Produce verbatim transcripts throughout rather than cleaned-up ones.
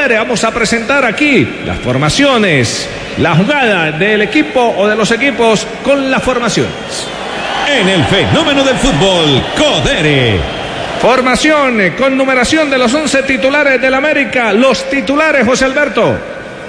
Codere. Vamos a presentar aquí las formaciones, la jugada del equipo o de los equipos con las formaciones. En el fenómeno del fútbol, Codere. Formación con numeración de los once titulares del América. Los titulares, José Alberto.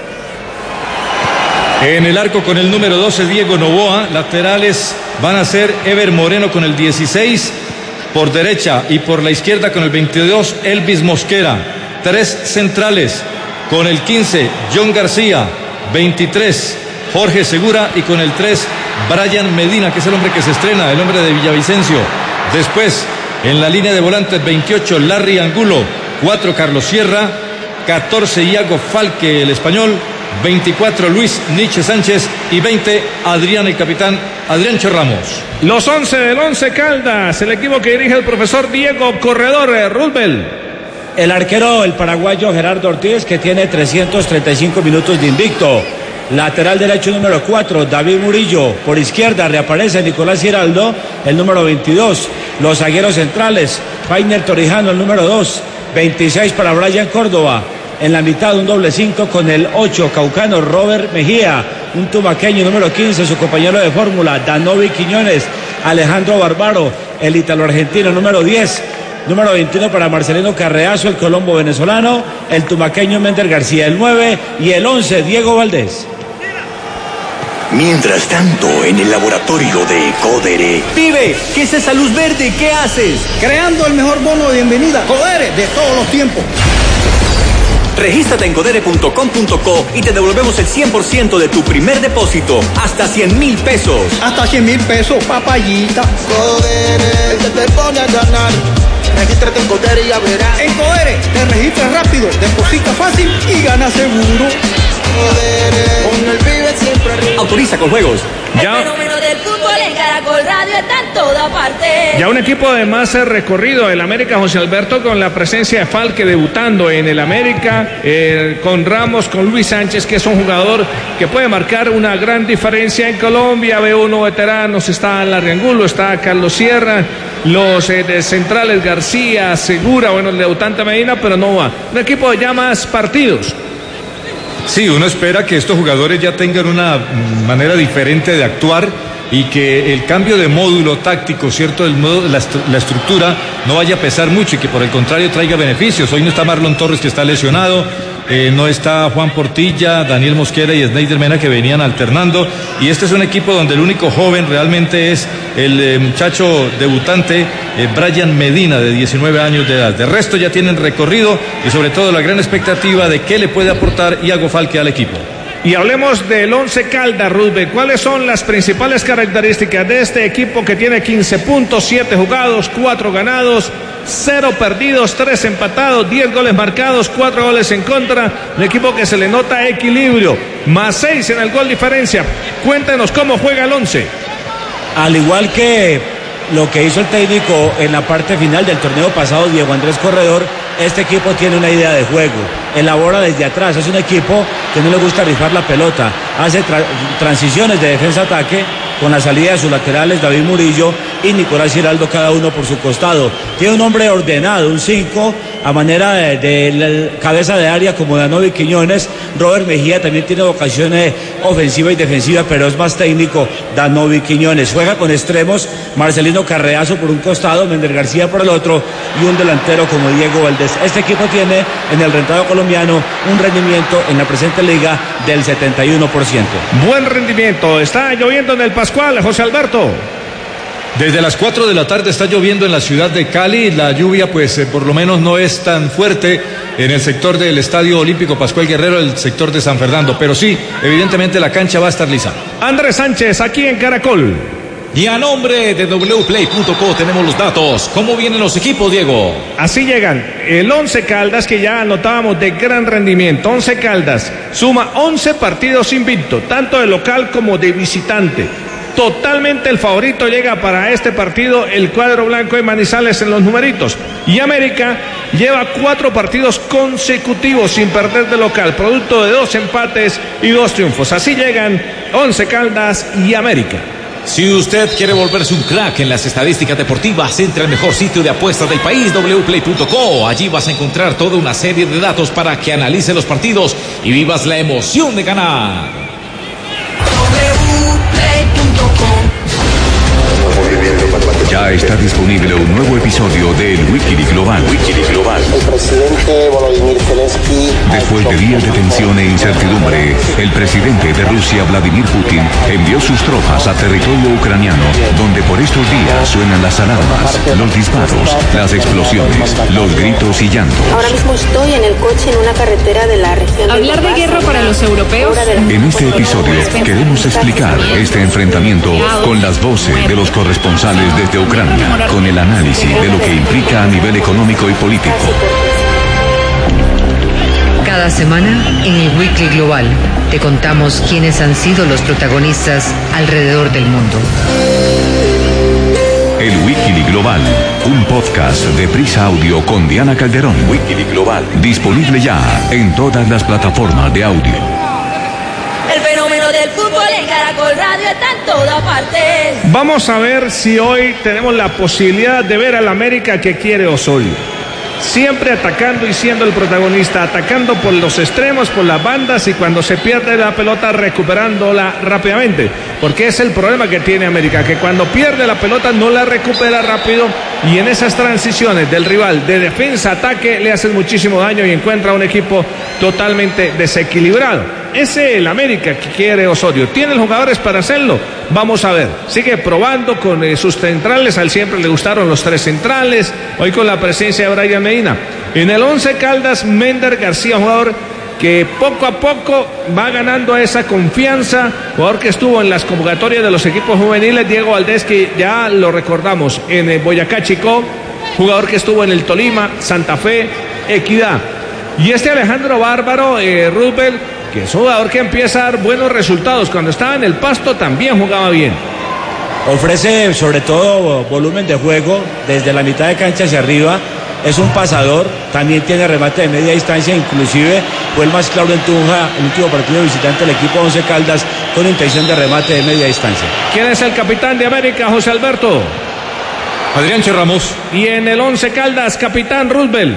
En el arco con el número doce, Diego Noboa. Laterales van a ser Ever Moreno con el dieciséis por derecha, y por la izquierda con el veintidós, Elvis Mosquera. Tres centrales con el quince, John García. veintitrés, Jorge Segura, y con el tres, Brian Medina, que es el hombre que se estrena, el hombre de Villavicencio. Después, en la línea de volantes, veintiocho, Larry Angulo. cuatro, Carlos Sierra. catorce, Iago Falque, el español. veinticuatro, Luis Nietzsche Sánchez. Y veinte, Adrián, el capitán Adriancho Ramos. Los once del Once Caldas, el equipo que dirige el profesor Diego Corredor Rubel. El arquero, el paraguayo Gerardo Ortiz, que tiene trescientos treinta y cinco minutos de invicto. Lateral derecho número cuatro, David Murillo. Por izquierda reaparece Nicolás Giraldo, el número veintidós. Los zagueros centrales, Fainer Torijano, el número dos. veintiséis para Brian Córdoba. En la mitad un doble cinco con el ocho, caucano Robert Mejía. Un tumaqueño, número quince, su compañero de fórmula, Danovi Quiñones. Alejandro Barbaro, el italo-argentino, número diez. Número veintiuno para Marcelino Carreazo, el colombo venezolano. El tumaqueño Mender García, el nueve. Y el once, Diego Valdés. Mientras tanto, en el laboratorio de Codere. Pibe, ¿qué es esa luz verde? ¿Qué haces? Creando el mejor bono de bienvenida, Codere, de todos los tiempos. Regístrate en codere punto com punto co y te devolvemos el cien por ciento de tu primer depósito, hasta cien mil pesos. Hasta cien mil pesos, papayita. Codere, que te pone a ganar. Regístrate en Codere y ya verás. En Codere, te registras rápido, deposita fácil y gana seguro. Codere, con el pibe siempre arriba. Autoriza con juegos. Ya. El fenómeno del fútbol en Caracol Radio está en toda parte. Ya un equipo de más recorrido, el América, José Alberto, con la presencia de Falque debutando en el América, eh, con Ramos, con Luis Sánchez, que es un jugador que puede marcar una gran diferencia en Colombia. Veo uno veteranos, está Larry Angulo, está Carlos Sierra, los eh, de centrales García, Segura, bueno, el debutante Medina, pero no va. Un equipo de ya más partidos. Sí, uno espera que estos jugadores ya tengan una manera diferente de actuar y que el cambio de módulo táctico, ¿cierto? El modo, la, la estructura no vaya a pesar mucho y que por el contrario traiga beneficios. Hoy no está Marlon Torres, que está lesionado, eh, no está Juan Portilla, Daniel Mosquera y Sneider Mena, que venían alternando, y este es un equipo donde el único joven realmente es el eh, muchacho debutante eh, Brian Medina, de diecinueve años de edad. De resto ya tienen recorrido y sobre todo la gran expectativa de qué le puede aportar Iago Falque al equipo. Y hablemos del Once Caldas, Rudbe. ¿Cuáles son las principales características de este equipo que tiene quince puntos, siete jugados, cuatro ganados, cero perdidos, tres empatados, diez goles marcados, cuatro goles en contra? Un equipo que se le nota equilibrio, más seis en el gol diferencia. Cuéntenos cómo juega el Once. Al igual que lo que hizo el técnico en la parte final del torneo pasado, Diego Andrés Corredor, este equipo tiene una idea de juego, elabora desde atrás, es un equipo que no le gusta rifar la pelota, hace tra transiciones de defensa-ataque con la salida de sus laterales David Murillo y Nicolás Giraldo, cada uno por su costado. Tiene un hombre ordenado, un cinco a manera de, de la cabeza de área como Danovi Quiñones. Robert Mejía también tiene vocaciones ofensiva y defensiva, pero es más técnico Danovi Quiñones. Juega con extremos, Marcelino Carreazo por un costado, Mender García por el otro y un delantero como Diego Valdés. Este equipo tiene en el rentado colombiano un rendimiento en la presente liga del setenta y uno por ciento. Buen rendimiento. Está lloviendo en el Pascual, José Alberto. Desde las cuatro de la tarde está lloviendo en la ciudad de Cali. La lluvia pues eh, por lo menos no es tan fuerte en el sector del Estadio Olímpico Pascual Guerrero, el sector de San Fernando, pero sí, evidentemente la cancha va a estar lisa. Andrés Sánchez, aquí en Caracol. Y a nombre de doble u play punto co tenemos los datos. ¿Cómo vienen los equipos, Diego? Así llegan. El Once Caldas, que ya anotábamos de gran rendimiento. Once Caldas suma once partidos invicto, tanto de local como de visitante. Totalmente el favorito llega para este partido el cuadro blanco de Manizales en los numeritos. Y América lleva cuatro partidos consecutivos sin perder de local, producto de dos empates y dos triunfos. Así llegan Once Caldas y América. Si usted quiere volverse un crack en las estadísticas deportivas, entre al mejor sitio de apuestas del país, doble u play punto co. Allí vas a encontrar toda una serie de datos para que analices los partidos y vivas la emoción de ganar. doble u play punto com. Ya está disponible un nuevo episodio del Wikileaks Global. Wikileaks Global. El presidente Volodymyr Zelensky. Después de días de tensión e incertidumbre, el presidente de Rusia, Vladimir Putin, envió sus tropas a territorio ucraniano, donde por estos días suenan las alarmas, los disparos, las explosiones, los gritos y llantos. Ahora mismo estoy en el coche en una carretera de la región. Hablar de guerra para los europeos. En este episodio queremos explicar este enfrentamiento con las voces de los corresponsales desde Ucrania, con el análisis de lo que implica a nivel económico y político. Cada semana en el Weekly Global te contamos quiénes han sido los protagonistas alrededor del mundo. El Wikileaks Global, un podcast de Prisa Audio con Diana Calderón. Wikileaks Global, disponible ya en todas las plataformas de audio. El fenómeno del fútbol en Caracol Radio está en todas partes. Vamos a ver si hoy tenemos la posibilidad de ver al América que quiere Osorio. Siempre atacando y siendo el protagonista, atacando por los extremos, por las bandas y cuando se pierde la pelota recuperándola rápidamente. Porque es el problema que tiene América, que cuando pierde la pelota no la recupera rápido y en esas transiciones del rival de defensa a ataque le hacen muchísimo daño y encuentra un equipo totalmente desequilibrado. Ese es el América que quiere Osorio. ¿Tiene los jugadores para hacerlo? Vamos a ver. Sigue probando con eh, sus centrales. A él siempre le gustaron los tres centrales. Hoy con la presencia de Brian Medina. En el once Caldas, Mender García, jugador que poco a poco va ganando esa confianza. Jugador que estuvo en las convocatorias de los equipos juveniles. Diego Valdés, que ya lo recordamos en eh, Boyacá Chicó. Jugador que estuvo en el Tolima, Santa Fe, Equidad. Y este Alejandro Bárbaro, eh, Roosevelt, que es un jugador que empieza a dar buenos resultados. Cuando estaba en el Pasto también jugaba bien. Ofrece sobre todo volumen de juego desde la mitad de cancha hacia arriba. Es un pasador, también tiene remate de media distancia, inclusive fue el más claro en Tunja, el último partido visitante del equipo once Caldas, con intención de remate de media distancia. ¿Quién es el capitán de América, José Alberto? Adrián Ramos. Y en el once Caldas, capitán Roosevelt.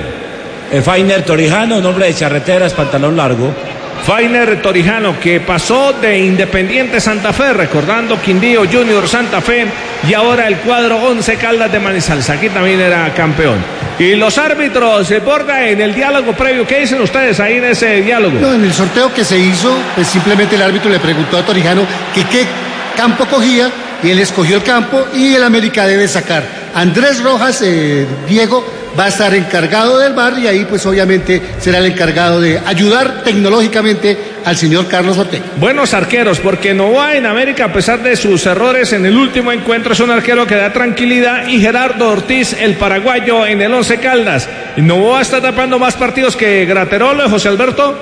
Fainer Torijano, nombre de charreteras, pantalón largo. Fainer Torijano, que pasó de Independiente Santa Fe, recordando Quindío Junior Santa Fe, y ahora el cuadro once Caldas de Manizales. Aquí también era campeón. Y los árbitros, Borja, en el diálogo previo, ¿qué dicen ustedes ahí en ese diálogo? No, en el sorteo que se hizo, pues simplemente el árbitro le preguntó a Torijano que qué campo cogía, y él escogió el campo, y el América debe sacar. Andrés Rojas, eh, Diego, va a estar encargado del V A R y ahí pues obviamente será el encargado de ayudar tecnológicamente al señor Carlos Ortega. Buenos arqueros, porque Novoa en América, a pesar de sus errores en el último encuentro, es un arquero que da tranquilidad, y Gerardo Ortiz, el paraguayo, en el once Caldas. Novoa está tapando más partidos que Graterol, José Alberto.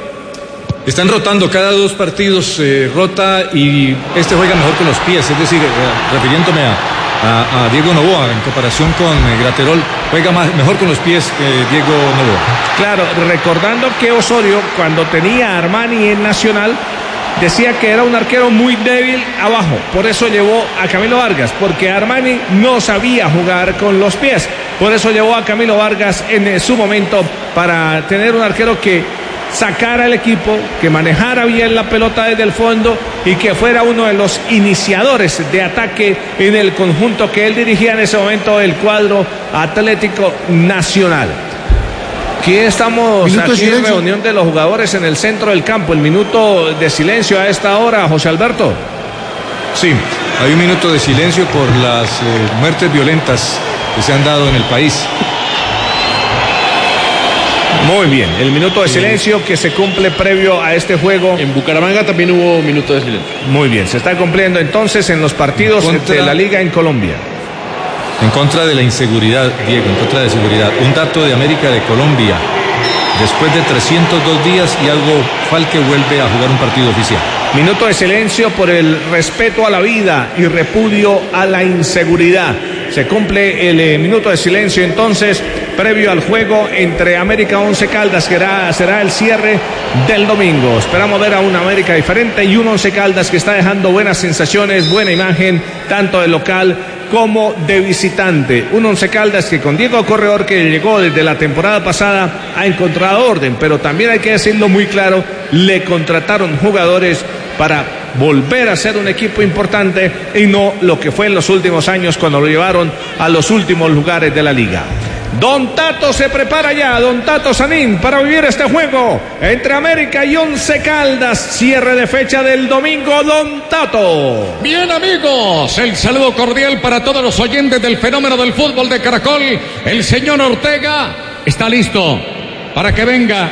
Están rotando cada dos partidos, eh, rota, y este juega mejor con los pies, es decir, eh, refiriéndome a A, a Diego Novoa en comparación con eh, Graterol, juega más, mejor con los pies que eh, Diego Novoa. Claro, recordando que Osorio, cuando tenía a Armani en Nacional, decía que era un arquero muy débil abajo, por eso llevó a Camilo Vargas, porque Armani no sabía jugar con los pies, por eso llevó a Camilo Vargas en eh, su momento, para tener un arquero que sacara al equipo, que manejara bien la pelota desde el fondo y que fuera uno de los iniciadores de ataque en el conjunto que él dirigía en ese momento, el cuadro Atlético Nacional. Aquí estamos, minuto aquí en reunión de los jugadores en el centro del campo. El minuto de silencio a esta hora, José Alberto. Sí, hay un minuto de silencio por las eh, muertes violentas que se han dado en el país. Muy bien, el minuto de silencio que se cumple previo a este juego. En Bucaramanga también hubo minuto de silencio. Muy bien, se está cumpliendo entonces en los partidos contra, de la Liga en Colombia. En contra de la inseguridad, Diego, en contra de seguridad. Un dato de América de Colombia. Después de trescientos dos días y algo, Falque vuelve a jugar un partido oficial. Minuto de silencio por el respeto a la vida y repudio a la inseguridad. se cumple el eh, minuto de silencio entonces previo al juego entre América Once Caldas, que será, será el cierre del domingo. Esperamos ver a una América diferente y un Once Caldas que está dejando buenas sensaciones, buena imagen, tanto de local como de visitante. Un Once Caldas que con Diego Corredor, que llegó desde la temporada pasada, ha encontrado orden, pero también hay que decirlo muy claro, le contrataron jugadores para volver a ser un equipo importante y no lo que fue en los últimos años cuando lo llevaron a los últimos lugares de la liga. Don Tato se prepara ya, Don Tato Sanín, para vivir este juego entre América y Once Caldas, cierre de fecha del domingo. Don Tato. Bien, amigos, el saludo cordial para todos los oyentes del fenómeno del fútbol de Caracol. El señor Ortega está listo para que venga.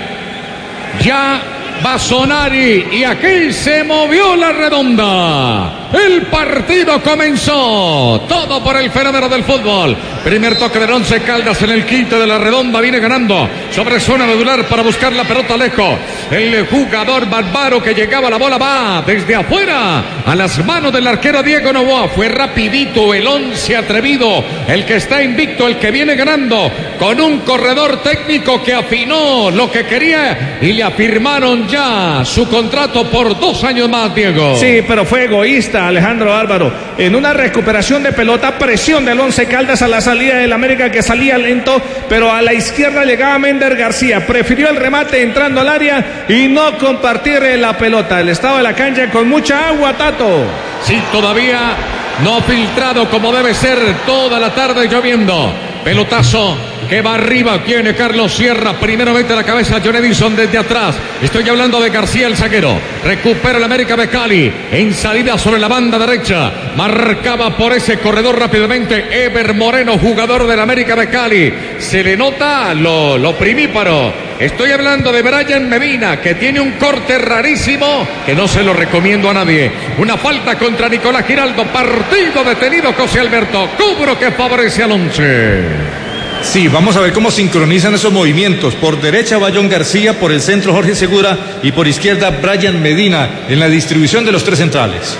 Ya va a sonar y, y aquí se movió la redonda. El partido comenzó. Todo por el fenómeno del fútbol. Primer toque del Once Caldas en el quinto de la redonda. Viene ganando sobre zona medular para buscar la pelota lejos. El jugador bárbaro que llegaba, la bola va desde afuera a las manos del arquero Diego Novoa. Fue rapidito el once atrevido, el que está invicto, el que viene ganando con un corredor técnico que afinó lo que quería y le afirmaron ya su contrato por dos años más, Diego. Sí, pero fue egoísta Alejandro Álvaro. En una recuperación de pelota, presión del Once Caldas a la salida del América, que salía lento, pero a la izquierda llegaba Mender García. Prefirió el remate entrando al área y no compartir la pelota. El estado de la cancha con mucha agua, Tato. Sí, todavía no filtrado como debe ser, toda la tarde lloviendo. Pelotazo que va arriba, tiene Carlos Sierra, primero mete la cabeza a John Edison desde atrás. Estoy hablando de García, el zaguero. Recupera el América de Cali en salida sobre la banda derecha. Marcaba por ese corredor rápidamente Ever Moreno, jugador del América de Cali. Se le nota lo, lo primíparo. Estoy hablando de Brian Medina, que tiene un corte rarísimo que no se lo recomiendo a nadie. Una falta contra Nicolás Giraldo. Partido detenido, José Alberto. Cubro que favorece al once. Sí, vamos a ver cómo sincronizan esos movimientos. Por derecha va John García, por el centro Jorge Segura y por izquierda Brian Medina en la distribución de los tres centrales.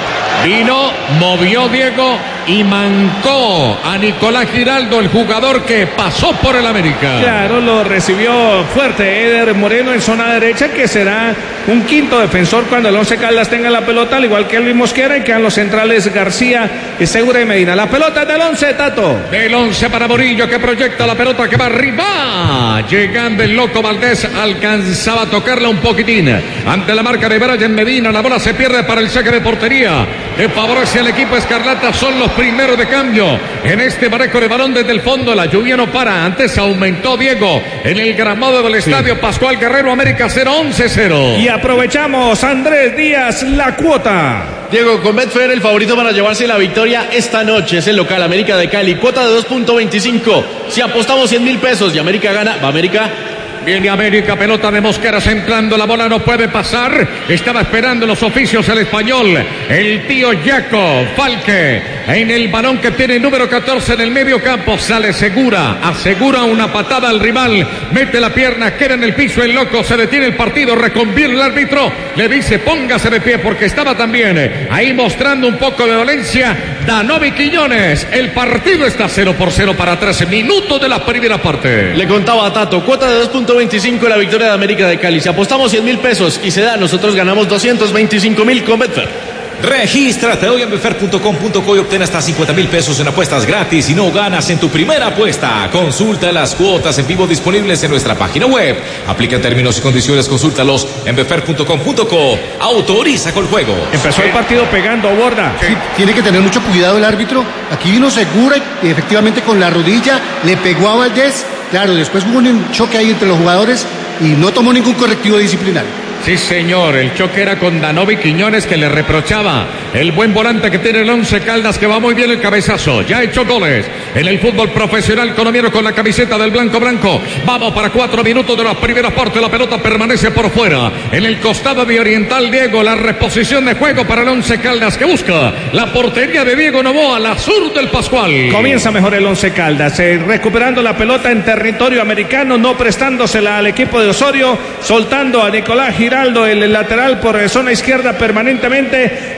Vino, movió Diego y mancó a Nicolás Giraldo, el jugador que pasó por el América. Claro, lo recibió fuerte Eder Moreno en zona derecha, que será un quinto defensor cuando el Once Caldas tenga la pelota, al igual que Luis Mosquera, y quedan los centrales García y Segura y Medina. La pelota del Once, Tato. Del Once para Morillo, que proyecta la pelota, que va arriba. Llegando el loco Valdés, alcanzaba a tocarla un poquitín. Ante la marca de Brian Medina, la bola se pierde para el saque de portería, que favorece al equipo escarlata. Son los primeros de cambio en este manejo de balón desde el fondo. La lluvia no para. Antes aumentó Diego en el gramado del estadio sí. Pascual Guerrero. América cero, once cero. Y aprovechamos, Andrés Díaz, la cuota. Diego, con Betfair el favorito para llevarse la victoria esta noche es el local América de Cali. Cuota de dos punto veinticinco. Si apostamos cien mil pesos y América gana, va América. Viene América, pelota de Mosquera centrando, la bola no puede pasar. Estaba esperando los oficios el español, el tío Jaco Falque, en el balón que tiene número catorce en el medio campo. Sale Segura, asegura una patada al rival, mete la pierna, queda en el piso el loco, se detiene el partido, reconviene el árbitro, le dice póngase de pie porque estaba también ahí mostrando un poco de dolencia Danovi Quiñones. El partido está cero por cero para trece minutos de la primera parte. Le contaba a Tato, cuota de dos punto veinticinco la victoria de América de Cali. Si apostamos cien mil pesos y se da, nosotros ganamos doscientos veinticinco mil con Betfair. Regístrate hoy en betfair punto com punto co y obtén hasta cincuenta mil pesos en apuestas gratis y no ganas en tu primera apuesta. Consulta las cuotas en vivo disponibles en nuestra página web. Aplica términos y condiciones, consúltalos en betfair punto com punto co. Autoriza con juego. Empezó el partido pegando, Borda. Sí, tiene que tener mucho cuidado el árbitro. Aquí vino Segura y efectivamente con la rodilla le pegó a Valdés. Claro, después hubo un choque ahí entre los jugadores y no tomó ningún correctivo disciplinario. Sí, señor, el choque era con Danovi Quiñones, que le reprochaba el buen volante que tiene el Once Caldas, que va muy bien el cabezazo. Ya ha hecho goles en el fútbol profesional colombiano con la camiseta del blanco blanco. Vamos para cuatro minutos de la primera parte. La pelota permanece por fuera. En el costado de Oriental, Diego, la reposición de juego para el Once Caldas, que busca la portería de Diego Novoa, la sur del Pascual. Comienza mejor el Once Caldas, eh, recuperando la pelota en territorio americano, no prestándosela al equipo de Osorio, soltando a Nicolás Giraldo, el lateral por zona izquierda permanentemente, y pase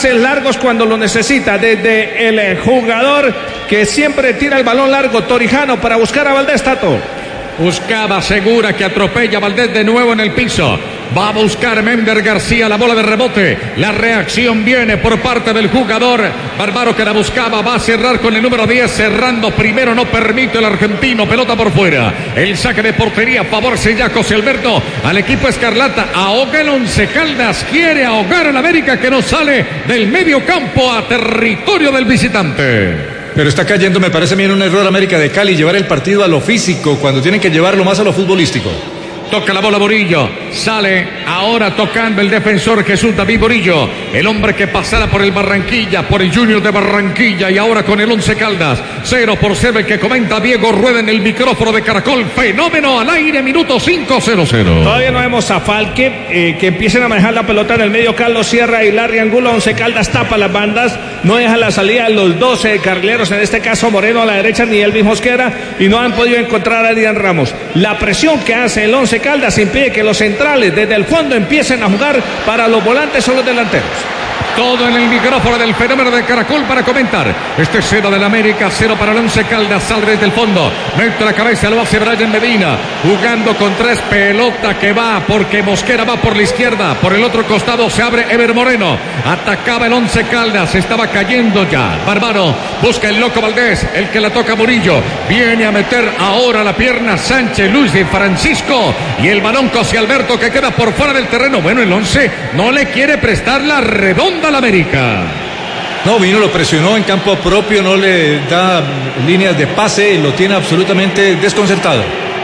pases largos cuando lo necesita, desde el jugador que siempre tira el balón largo, Torijano, para buscar a Valdés. Tato. Buscaba Segura, que atropella a Valdés de nuevo en el piso. Va a buscar Mender García la bola de rebote. La reacción viene por parte del jugador Bárbaro, que la buscaba. Va a cerrar con el número diez. Cerrando primero, no permite el argentino. Pelota por fuera. El saque de portería favorece José Alberto al equipo escarlata. Ahoga el Once Caldas. Quiere ahogar al América, que no sale del medio campo a territorio del visitante. Pero está cayendo, me parece bien, un error América de Cali, llevar el partido a lo físico cuando tienen que llevarlo más a lo futbolístico. Toca la bola Murillo, sale ahora tocando el defensor Jesús David Murillo, el hombre que pasara por el Barranquilla, por el Junior de Barranquilla y ahora con el Once Caldas. Cero por cero, el que comenta Diego Rueda en el micrófono de Caracol. Fenómeno al aire, minuto cinco, cero cero. Todavía no vemos a Falque, eh, que empiecen a manejar la pelota en el medio. Carlos Sierra y Larry Angulo. Once Caldas tapa las bandas, no deja la salida de los doce carrileros, en este caso Moreno a la derecha, ni Elvis Mosquera, y no han podido encontrar a Adrián Ramos. La presión que hace el Once Caldas impide que los centrales desde el fondo empiecen a jugar para los volantes o los delanteros. Todo en el micrófono del Fenómeno de Caracol para comentar. Este cero del América, cero para el Once Caldas. Sale desde el fondo, mete la cabeza, lo hace Brian Medina, jugando con tres, pelota que va porque Mosquera va por la izquierda, por el otro costado se abre Ever Moreno. Atacaba el Once Caldas, estaba cayendo ya. Bárbaro busca el loco Valdés, el que la toca Murillo. Viene a meter ahora la pierna Sánchez Luis de Francisco y el balón José Alberto, que queda por fuera del terreno. Bueno, el Once no le quiere prestar la redonda al América. No, vino, lo presionó en campo propio, no le da líneas de pase, lo tiene absolutamente desconcertado.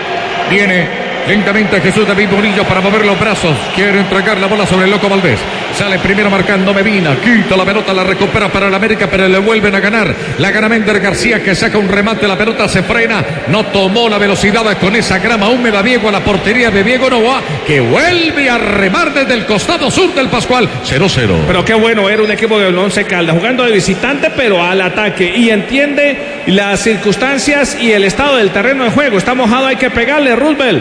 Viene lentamente Jesús David Murillo para mover los brazos. Quiere entregar la bola sobre el loco Valdés. Sale primero marcando Medina. Quita la pelota, la recupera para el América, pero le vuelven a ganar. La gana Mender García, que saca un remate. La pelota se frena. No tomó la velocidad con esa grama húmeda. Diego a la portería de Diego Novoa, que vuelve a remar desde el costado sur del Pascual. cero cero. Pero qué bueno, era un equipo de Once Caldas jugando de visitante, pero al ataque. Y entiende las circunstancias y el estado del terreno de juego. Está mojado, hay que pegarle, Roosevelt.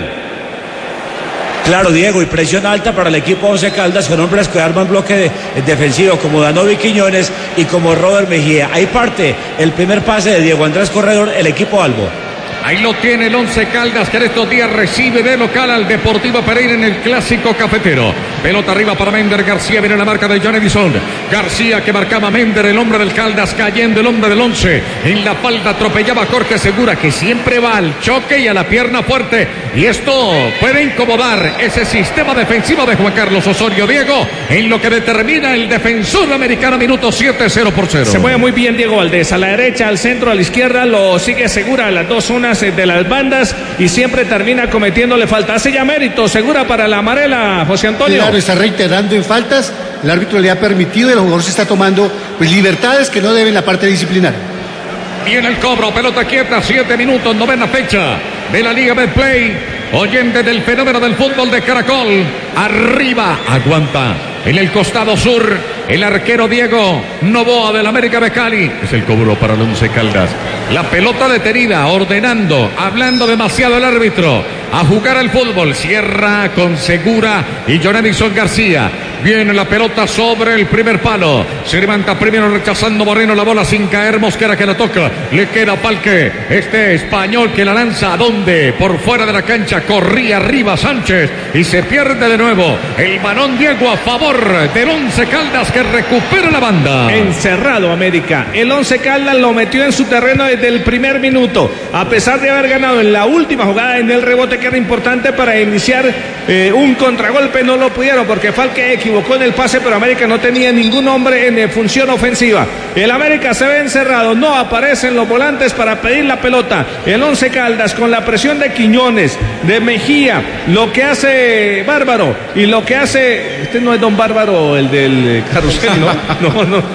Claro, Diego, y presión alta para el equipo Once Caldas, con hombres que arman bloque de, defensivo como Danovi Quiñones y como Robert Mejía. Ahí parte el primer pase de Diego Andrés Corredor, el equipo Albo. Ahí lo tiene el Once Caldas, que en estos días recibe de local al Deportivo Pereira en el Clásico Cafetero. Pelota arriba para Mender García, viene la marca de John Edison. García, que marcaba Mender, el hombre del Caldas, cayendo el hombre del Once. En la falda atropellaba a Jorge Segura, que siempre va al choque y a la pierna fuerte. Y esto puede incomodar ese sistema defensivo de Juan Carlos Osorio. Diego, en lo que determina el defensor americano, minuto siete, cero por cero. Se mueve muy bien Diego Valdés, a la derecha, al centro, a la izquierda, lo sigue Segura a las dos zonas de las bandas y siempre termina cometiéndole falta. Hace ya mérito Segura para la amarela, José Antonio. Claro, está reiterando en faltas, el árbitro le ha permitido y el jugador se está tomando pues libertades que no deben la parte disciplinaria. Viene el cobro, pelota quieta, siete minutos, novena fecha de la Liga Betplay. Oyente del Fenómeno del Fútbol de Caracol, arriba, aguanta en el costado sur el arquero Diego Novoa del América de Cali. Es el cobro para el Once Caldas. La pelota detenida, ordenando, hablando demasiado el árbitro. A jugar al fútbol, cierra con Segura y John Edison García. Viene la pelota sobre el primer palo. Se levanta primero rechazando Moreno la bola sin caer. Mosquera, que la toca. Le queda Palque. Este español que la lanza. ¿A dónde? Por fuera de la cancha. Corría arriba Sánchez. Y se pierde de nuevo. El balón Diego a favor del Once Caldas, que recupera la banda. Encerrado América. El Once Caldas lo metió en su terreno desde el primer minuto. A pesar de haber ganado en la última jugada en el rebote, que era importante para iniciar eh, un contragolpe, no lo pudieron porque Falque equivocó en el pase, pero América no tenía ningún hombre en eh, función ofensiva. El América se ve encerrado, no aparecen los volantes para pedir la pelota. El Once Caldas con la presión de Quiñones, de Mejía, lo que hace Bárbaro y lo que hace, este no es Don Bárbaro, el del eh, carrusel, ¿no? No, no, no.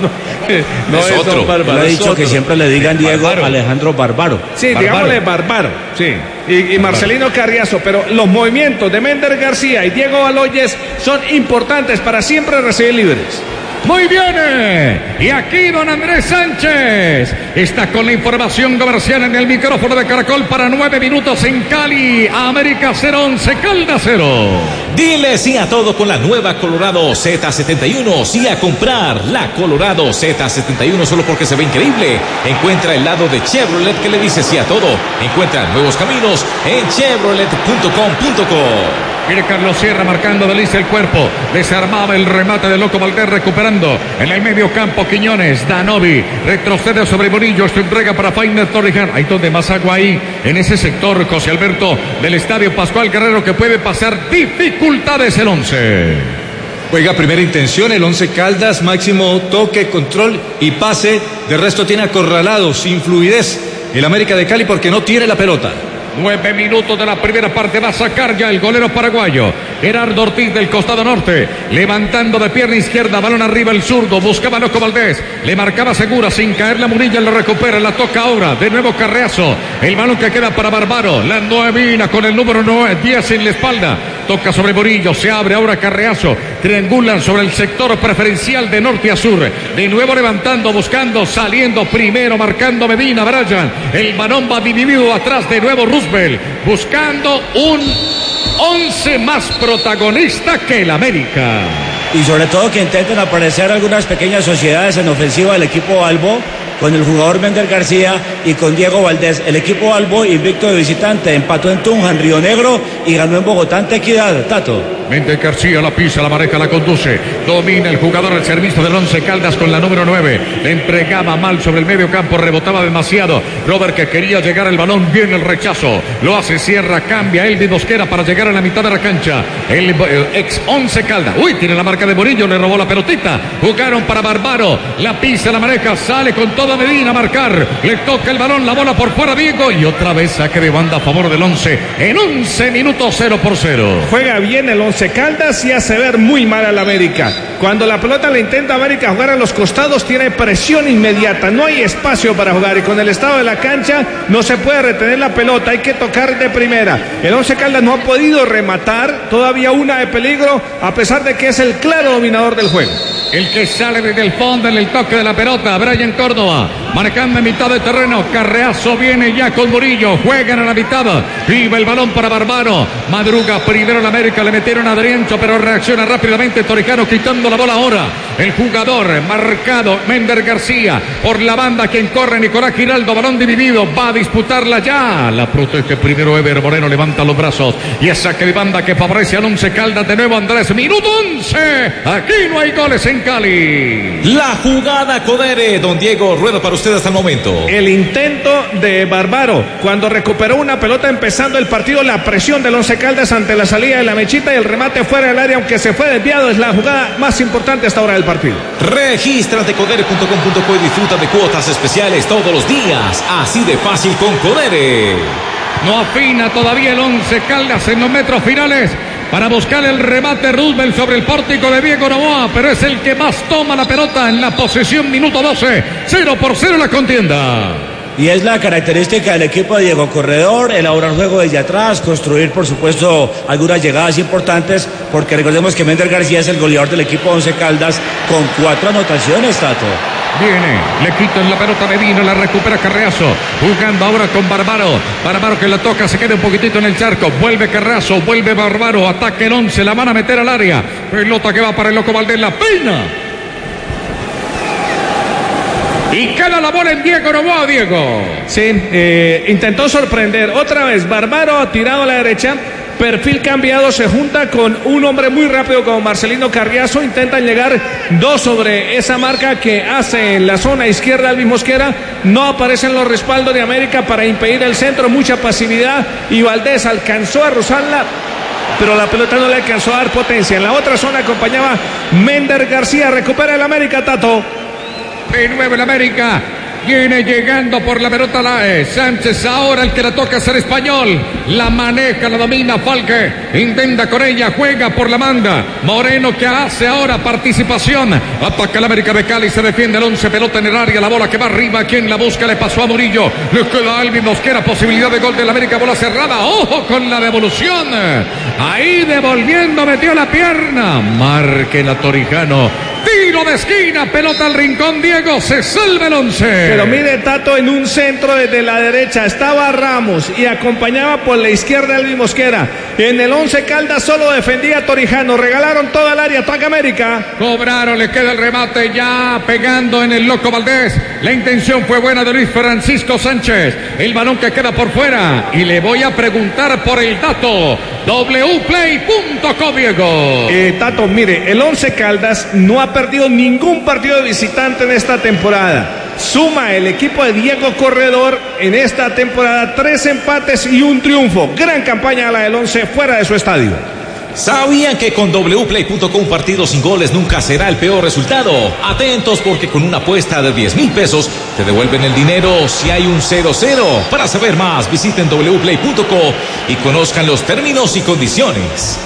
No es, es otro. Don Bárbaro. Le he dicho otro. que siempre le digan Diego Bárbaro. Alejandro Bárbaro. Sí, Bárbaro. digámosle Bárbaro, sí. Y, y Marcelino Carriazo, pero los movimientos de Mender García y Diego Baloyes son importantes para siempre recibir libres. Muy bien. Y aquí don Andrés Sánchez está con la información comercial en el micrófono de Caracol para nueve minutos en Cali. América cero, Once Caldas cero. Dile sí a todo con la nueva Colorado Z setenta y uno. Sí a comprar la Colorado Z setenta y uno solo porque se ve increíble. Encuentra el lado de Chevrolet que le dice sí a todo. Encuentra nuevos caminos en chevrolet punto com punto co. Mire Carlos Sierra marcando de lista el cuerpo. Desarmaba el remate de Loco Valdés, recuperando en el medio campo Quiñones. Danovi retrocede sobre Murillo. Esto entrega para Fainer Torrijano. Hay donde más agua ahí en ese sector, José Alberto, del estadio Pascual Guerrero, que puede pasar dificultades el once. Juega primera intención, el Once Caldas, máximo toque, control y pase. De resto tiene acorralado, sin fluidez, el América de Cali porque no tiene la pelota. Nueve minutos de la primera parte. Va a sacar ya el golero paraguayo Gerardo Ortiz del costado norte, levantando de pierna izquierda, balón arriba el zurdo, buscaba Loco Valdés, le marcaba segura sin caer la Murilla, lo recupera, la toca ahora, de nuevo Carreazo, el balón que queda para Bárbaro, la nuevina con el número diez en la espalda, toca sobre Murillo, se abre ahora Carreazo, triangulan sobre el sector preferencial de norte a sur, de nuevo levantando, buscando, saliendo primero, marcando Medina, Brian, el balón va dividido atrás, de nuevo Roosevelt, buscando un once más protagonista que el América. Y sobre todo que intenten aparecer algunas pequeñas sociedades en ofensiva del equipo Albo, con el jugador Mender García y con Diego Valdés. El equipo Albo, invicto de visitante, empató en Tunja, en Río Negro, y ganó en Bogotá ante Equidad. Tato. Mender García la pisa, la maneja, la conduce, domina el jugador al servicio del Once Caldas con la número nueve, le entregaba mal sobre el medio campo, rebotaba demasiado, Robert que quería llegar al balón, viene el rechazo, lo hace Sierra, cambia Elvis Mosquera para llegar a la mitad de la cancha, el, el ex Once Caldas, uy, tiene la marca de Murillo, le robó la pelotita, jugaron para Bárbaro, la pisa, la maneja, sale con toda Medina a marcar, le toca el balón, la bola por fuera Diego, y otra vez saque de banda a favor del Once, en once minutos cero por cero. Juega bien el Once Caldas y hace ver muy mal al América. Cuando la pelota le intenta a América jugar a los costados, tiene presión inmediata, no hay espacio para jugar, y con el estado de la cancha no se puede retener la pelota, hay que tocar de primera. El Once Caldas no ha podido rematar, todavía una de peligro, a pesar de que es el claro dominador del juego. El que sale desde el fondo en el toque de la pelota, Brian Córdoba, marcando en mitad de terreno, Carreazo viene ya con Murillo, juegan a la mitad, viva el balón para Bárbaro, madruga primero en América, le metieron a Adriancho, pero reacciona rápidamente Torrijano, quitando la bola ahora, el jugador marcado, Mender García, por la banda, quien corre, Nicolás Giraldo, balón dividido, va a disputarla ya, la protege primero Ever Moreno, levanta los brazos, y es saque de banda que favorece al Once Caldas, de nuevo Andrés, minuto once, aquí no hay goles en Cali. La jugada Codere, don Diego Rueda, para usted hasta el momento. El intento de Bárbaro, cuando recuperó una pelota empezando el partido, la presión del Once Caldas ante la salida de la mechita y el remate fuera del área, aunque se fue desviado, es la jugada más importante hasta ahora del partido. Regístrate codere punto com punto co y disfruta de cuotas especiales todos los días, así de fácil con Codere. No afina todavía el Once Caldas en los metros finales para buscar el remate Roosevelt sobre el pórtico de Diego Novoa, pero es el que más toma la pelota en la posesión, minuto doce, cero por cero la contienda. Y es la característica del equipo de Diego Corredor, elaborar juego desde atrás, construir por supuesto algunas llegadas importantes, porque recordemos que Mender García es el goleador del equipo Once Caldas con cuatro anotaciones, Tato. Viene, le quitan la pelota a Medina, la recupera Carreazo, jugando ahora con Bárbaro, Bárbaro que la toca, se queda un poquitito en el charco, vuelve Carreazo, vuelve Bárbaro, ataque el once, la van a meter al área, pelota que va para el Loco Valdés, la peina. Y queda la bola en Diego Novoa, Diego. Sí, eh, intentó sorprender, otra vez Bárbaro tirado a la derecha, perfil cambiado, se junta con un hombre muy rápido como Marcelino Carriazo, intentan llegar dos sobre esa marca que hace en la zona izquierda Elvis Mosquera, no aparecen los respaldos de América para impedir el centro, mucha pasividad, y Valdés alcanzó a rozarla, pero la pelota no le alcanzó a dar potencia. En la otra zona acompañaba Mender García, recupera el América, Tato. De nuevo el América. Viene llegando por la pelota la eh, Sánchez, ahora el que la toca es el español, la maneja, la domina Falque, intenta con ella, juega por la manda, Moreno que hace ahora participación, ataca el América de Cali, se defiende el once, pelota en el área, la bola que va arriba, quien la busca, le pasó a Murillo, le queda a Elvis Mosquera, posibilidad de gol del América, bola cerrada, ojo con la devolución, ahí devolviendo, metió la pierna, marque la Torrijano, tiro de esquina, pelota al rincón, Diego, se salva el once. Pero mire, Tato, en un centro desde la derecha estaba Ramos y acompañaba por la izquierda Elvis Mosquera. En el once Caldas solo defendía Torijano, regalaron toda el área, ataca América. Cobraron, le queda el remate ya pegando en el Loco Valdés. La intención fue buena de Luis Francisco Sánchez. El balón que queda por fuera. Y le voy a preguntar por el dato. doble u play punto com, Diego. Eh, Tato, mire, el once Caldas no ha perdido ningún partido de visitante en esta temporada. Suma el equipo de Diego Corredor en esta temporada tres empates y un triunfo. Gran campaña la del once fuera de su estadio. ¿Sabían que con doble u play punto com un partido sin goles nunca será el peor resultado? Atentos, porque con una apuesta de diez mil pesos te devuelven el dinero si hay un cero cero. Para saber más, visiten doble u play punto com y conozcan los términos y condiciones.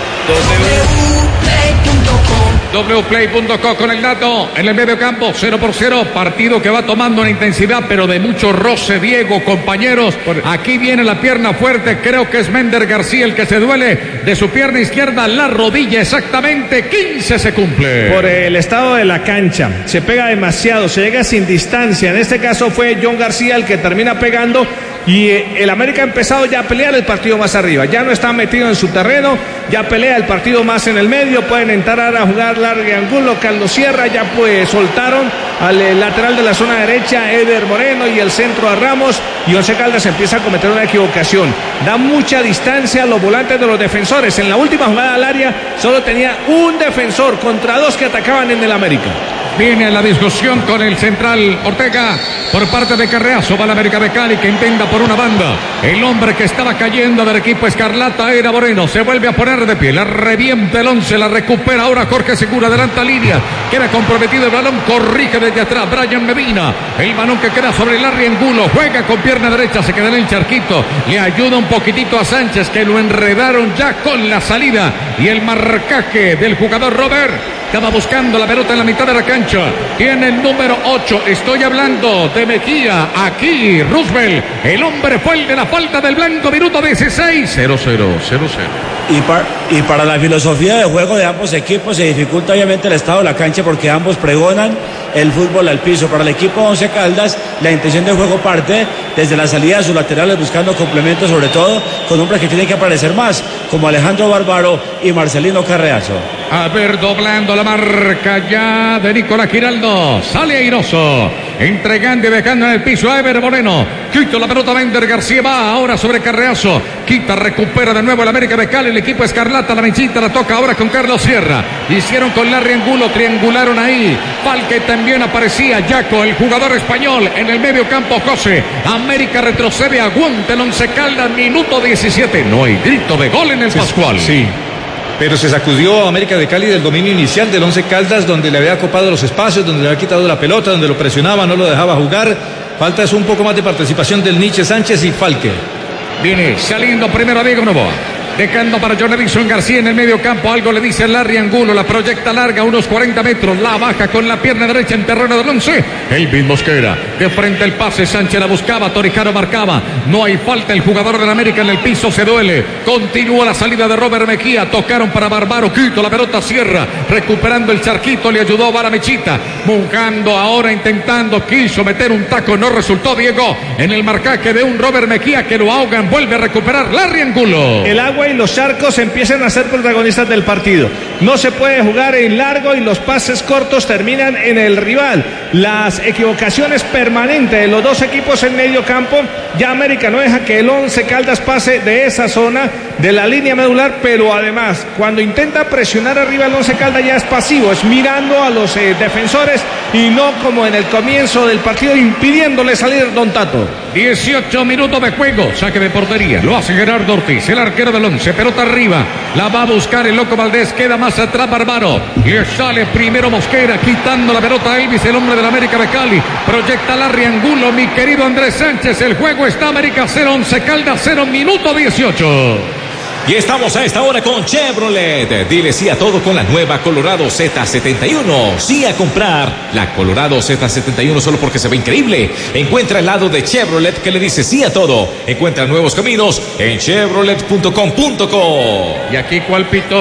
doble u play punto com con el dato en el medio campo, cero por cero, partido que va tomando una intensidad pero de mucho roce, Diego, compañeros. Aquí viene la pierna fuerte, creo que es Mender García el que se duele de su pierna izquierda, la rodilla exactamente, quince se cumple. Por el estado de la cancha, se pega demasiado, se llega sin distancia, en este caso fue John García el que termina pegando. Y el América ha empezado ya a pelear el partido más arriba, ya no está metido en su terreno, ya pelea el partido más en el medio, pueden entrar a jugar largo ángulo, Carlos Sierra, ya pues soltaron al lateral de la zona derecha, Eder Moreno, y el centro a Ramos, y Once Caldas empieza a cometer una equivocación, da mucha distancia a los volantes de los defensores, en la última jugada al área solo tenía un defensor contra dos que atacaban en el América. Viene la discusión con el central Ortega por parte de Carreazo. Va la América de Cali que intenta por una banda. El hombre que estaba cayendo del equipo escarlata era Moreno. Se vuelve a poner de pie. La revienta el once. La recupera ahora Jorge Segura. Adelanta línea. Queda comprometido el balón. Corrige desde atrás Brian Medina. El balón que queda sobre Larry Angulo. Juega con pierna derecha. Se queda en el charquito. Le ayuda un poquitito a Sánchez que lo enredaron ya con la salida. Y el marcaje del jugador Robert. Estaba buscando la pelota en la mitad de la cancha. Tiene el número ocho. Estoy hablando de Mejía. Aquí Roosevelt. El hombre fue el de la falta del blanco. Minuto dieciséis. cero cero. cero cero. Y, par, y para la filosofía de juego de ambos equipos se dificulta obviamente el estado de la cancha porque ambos pregonan el fútbol al piso. Para el equipo Once Caldas la intención de juego parte desde la salida de sus laterales buscando complementos, sobre todo con hombres que tienen que aparecer más, como Alejandro Bárbaro y Marcelino Carreazo. A ver, doblando la marca ya de Nicolás Giraldo. Sale airoso. Entregando y dejando en el piso a Ever Moreno. Quita la pelota Mender García. Va ahora sobre Carreazo. Quita, recupera de nuevo el América de Cali. El equipo escarlata. La mechita la toca ahora con Carlos Sierra. Hicieron con Larry Angulo. Triangularon ahí. Falque también aparecía. Yaco, el jugador español. En el medio campo, José. América retrocede. Aguanta el Once Caldas. Minuto diecisiete. No hay grito de gol en el Pascual. Sí. Pero se sacudió a América de Cali del dominio inicial del Once Caldas, donde le había copado los espacios, donde le había quitado la pelota, donde lo presionaba, no lo dejaba jugar. Falta es un poco más de participación del Nietzsche Sánchez y Falque. Viene saliendo primero a Diego Novoa. Dejando para John Edison García en el medio campo. Algo le dice Larry Angulo. La proyecta larga, unos cuarenta metros. La baja con la pierna derecha en terreno del once. Elvis Mosquera. De frente el pase. Sánchez la buscaba. Torijano marcaba. No hay falta. El jugador del América en el piso se duele. Continúa la salida de Robert Mejía. Tocaron para Bárbaro. Quito la pelota. Cierra. Recuperando el charquito. Le ayudó Baramechita. Mojando ahora. Intentando. Quiso meter un taco. No resultó Diego. En el marcaje de un Robert Mejía que lo ahogan. Vuelve a recuperar Larry Angulo. El agua y los charcos empiezan a ser protagonistas del partido. No se puede jugar en largo y los pases cortos terminan en el rival. Las equivocaciones permanentes de los dos equipos en medio campo. Ya América no deja que el Once Caldas pase de esa zona, de la línea medular, pero además cuando intenta presionar arriba el Once Caldas ya es pasivo, es mirando a los eh, defensores y no como en el comienzo del partido impidiéndole salir Don Tato. dieciocho minutos de juego, saque de portería, lo hace Gerardo Ortiz, el arquero del once, pelota arriba, la va a buscar el Loco Valdés, queda más atrás Bárbaro, le sale primero Mosquera, quitando la pelota a Elvis, el hombre de la América de Cali, proyecta Larry Angulo, mi querido Andrés Sánchez, el juego está América cero, Once Caldas cero, minuto dieciocho. Y estamos a esta hora con Chevrolet. Dile sí a todo con la nueva Colorado Z setenta y uno. Sí a comprar la Colorado Z setenta y uno solo porque se ve increíble. Encuentra el lado de Chevrolet que le dice sí a todo. Encuentra nuevos caminos en chevrolet punto com punto co. Y aquí cuál pitó.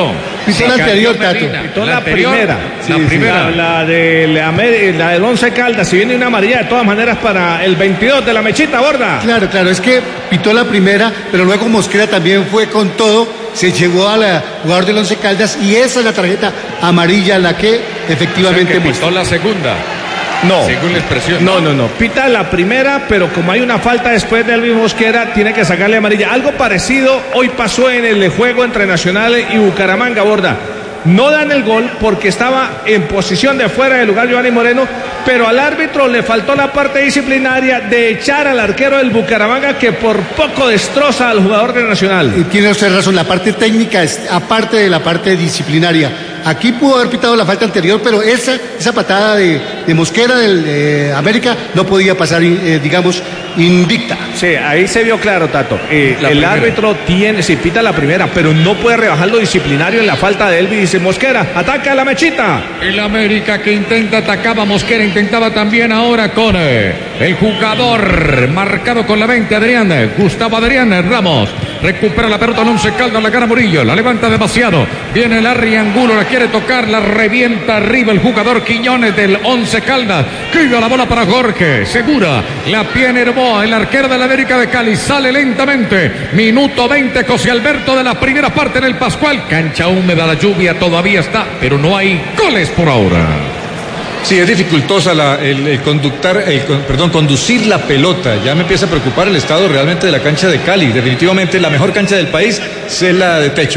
Pitó la anterior, Tato. Pitó la, La anterior, primera. la Sí, sí, primera. La, la de la, Amer- la del Once Caldas. Si viene una amarilla de todas maneras para el veintidós de la Mechita, Borda. Claro, claro, es que pitó la primera, pero luego Mosquera también fue con todo, se llevó al jugador del Once Caldas y esa es la tarjeta amarilla la que efectivamente que muestra. pitó la segunda. No. Según la expresión. No, no, no. Pita la primera, pero como hay una falta después de Elvis Mosquera, tiene que sacarle amarilla. Algo parecido hoy pasó en el juego entre Nacional y Bucaramanga, Borda. No dan el gol porque estaba en posición de fuera del lugar Giovanni Moreno, pero al árbitro le faltó la parte disciplinaria de echar al arquero del Bucaramanga que por poco destroza al jugador de Nacional. Y tiene usted razón, la parte técnica es aparte de la parte disciplinaria. Aquí pudo haber pitado la falta anterior, pero esa, esa patada de, de Mosquera del eh, América no podía pasar, eh, digamos, invicta. Sí, ahí se vio claro, Tato. Eh, el primera. árbitro tiene, sí, pita la primera, pero no puede rebajar lo disciplinario en la falta de Elvis Mosquera. Ataca a la Mechita. El América que intenta, atacaba Mosquera, intentaba también ahora con eh, el jugador marcado con la veinte, Adrián, eh, Gustavo Adrián Ramos. Recupera la pelota en Once Caldas, la gana Murillo, la levanta demasiado. Viene Larry Angulo, la quiere tocar, la revienta arriba el jugador Quiñones del Once Caldas. Cuida la bola para Jorge, segura, la tiene Herboa, el arquero de la América de Cali, sale lentamente. Minuto veinte, José Alberto de la primera parte en el Pascual. Cancha húmeda, la lluvia todavía está, pero no hay goles por ahora. Sí, es dificultosa la, el, el conductar, el, con- perdón, conducir la pelota. Ya me empieza a preocupar el estado realmente de la cancha de Cali. Definitivamente la mejor cancha del país es la de techo.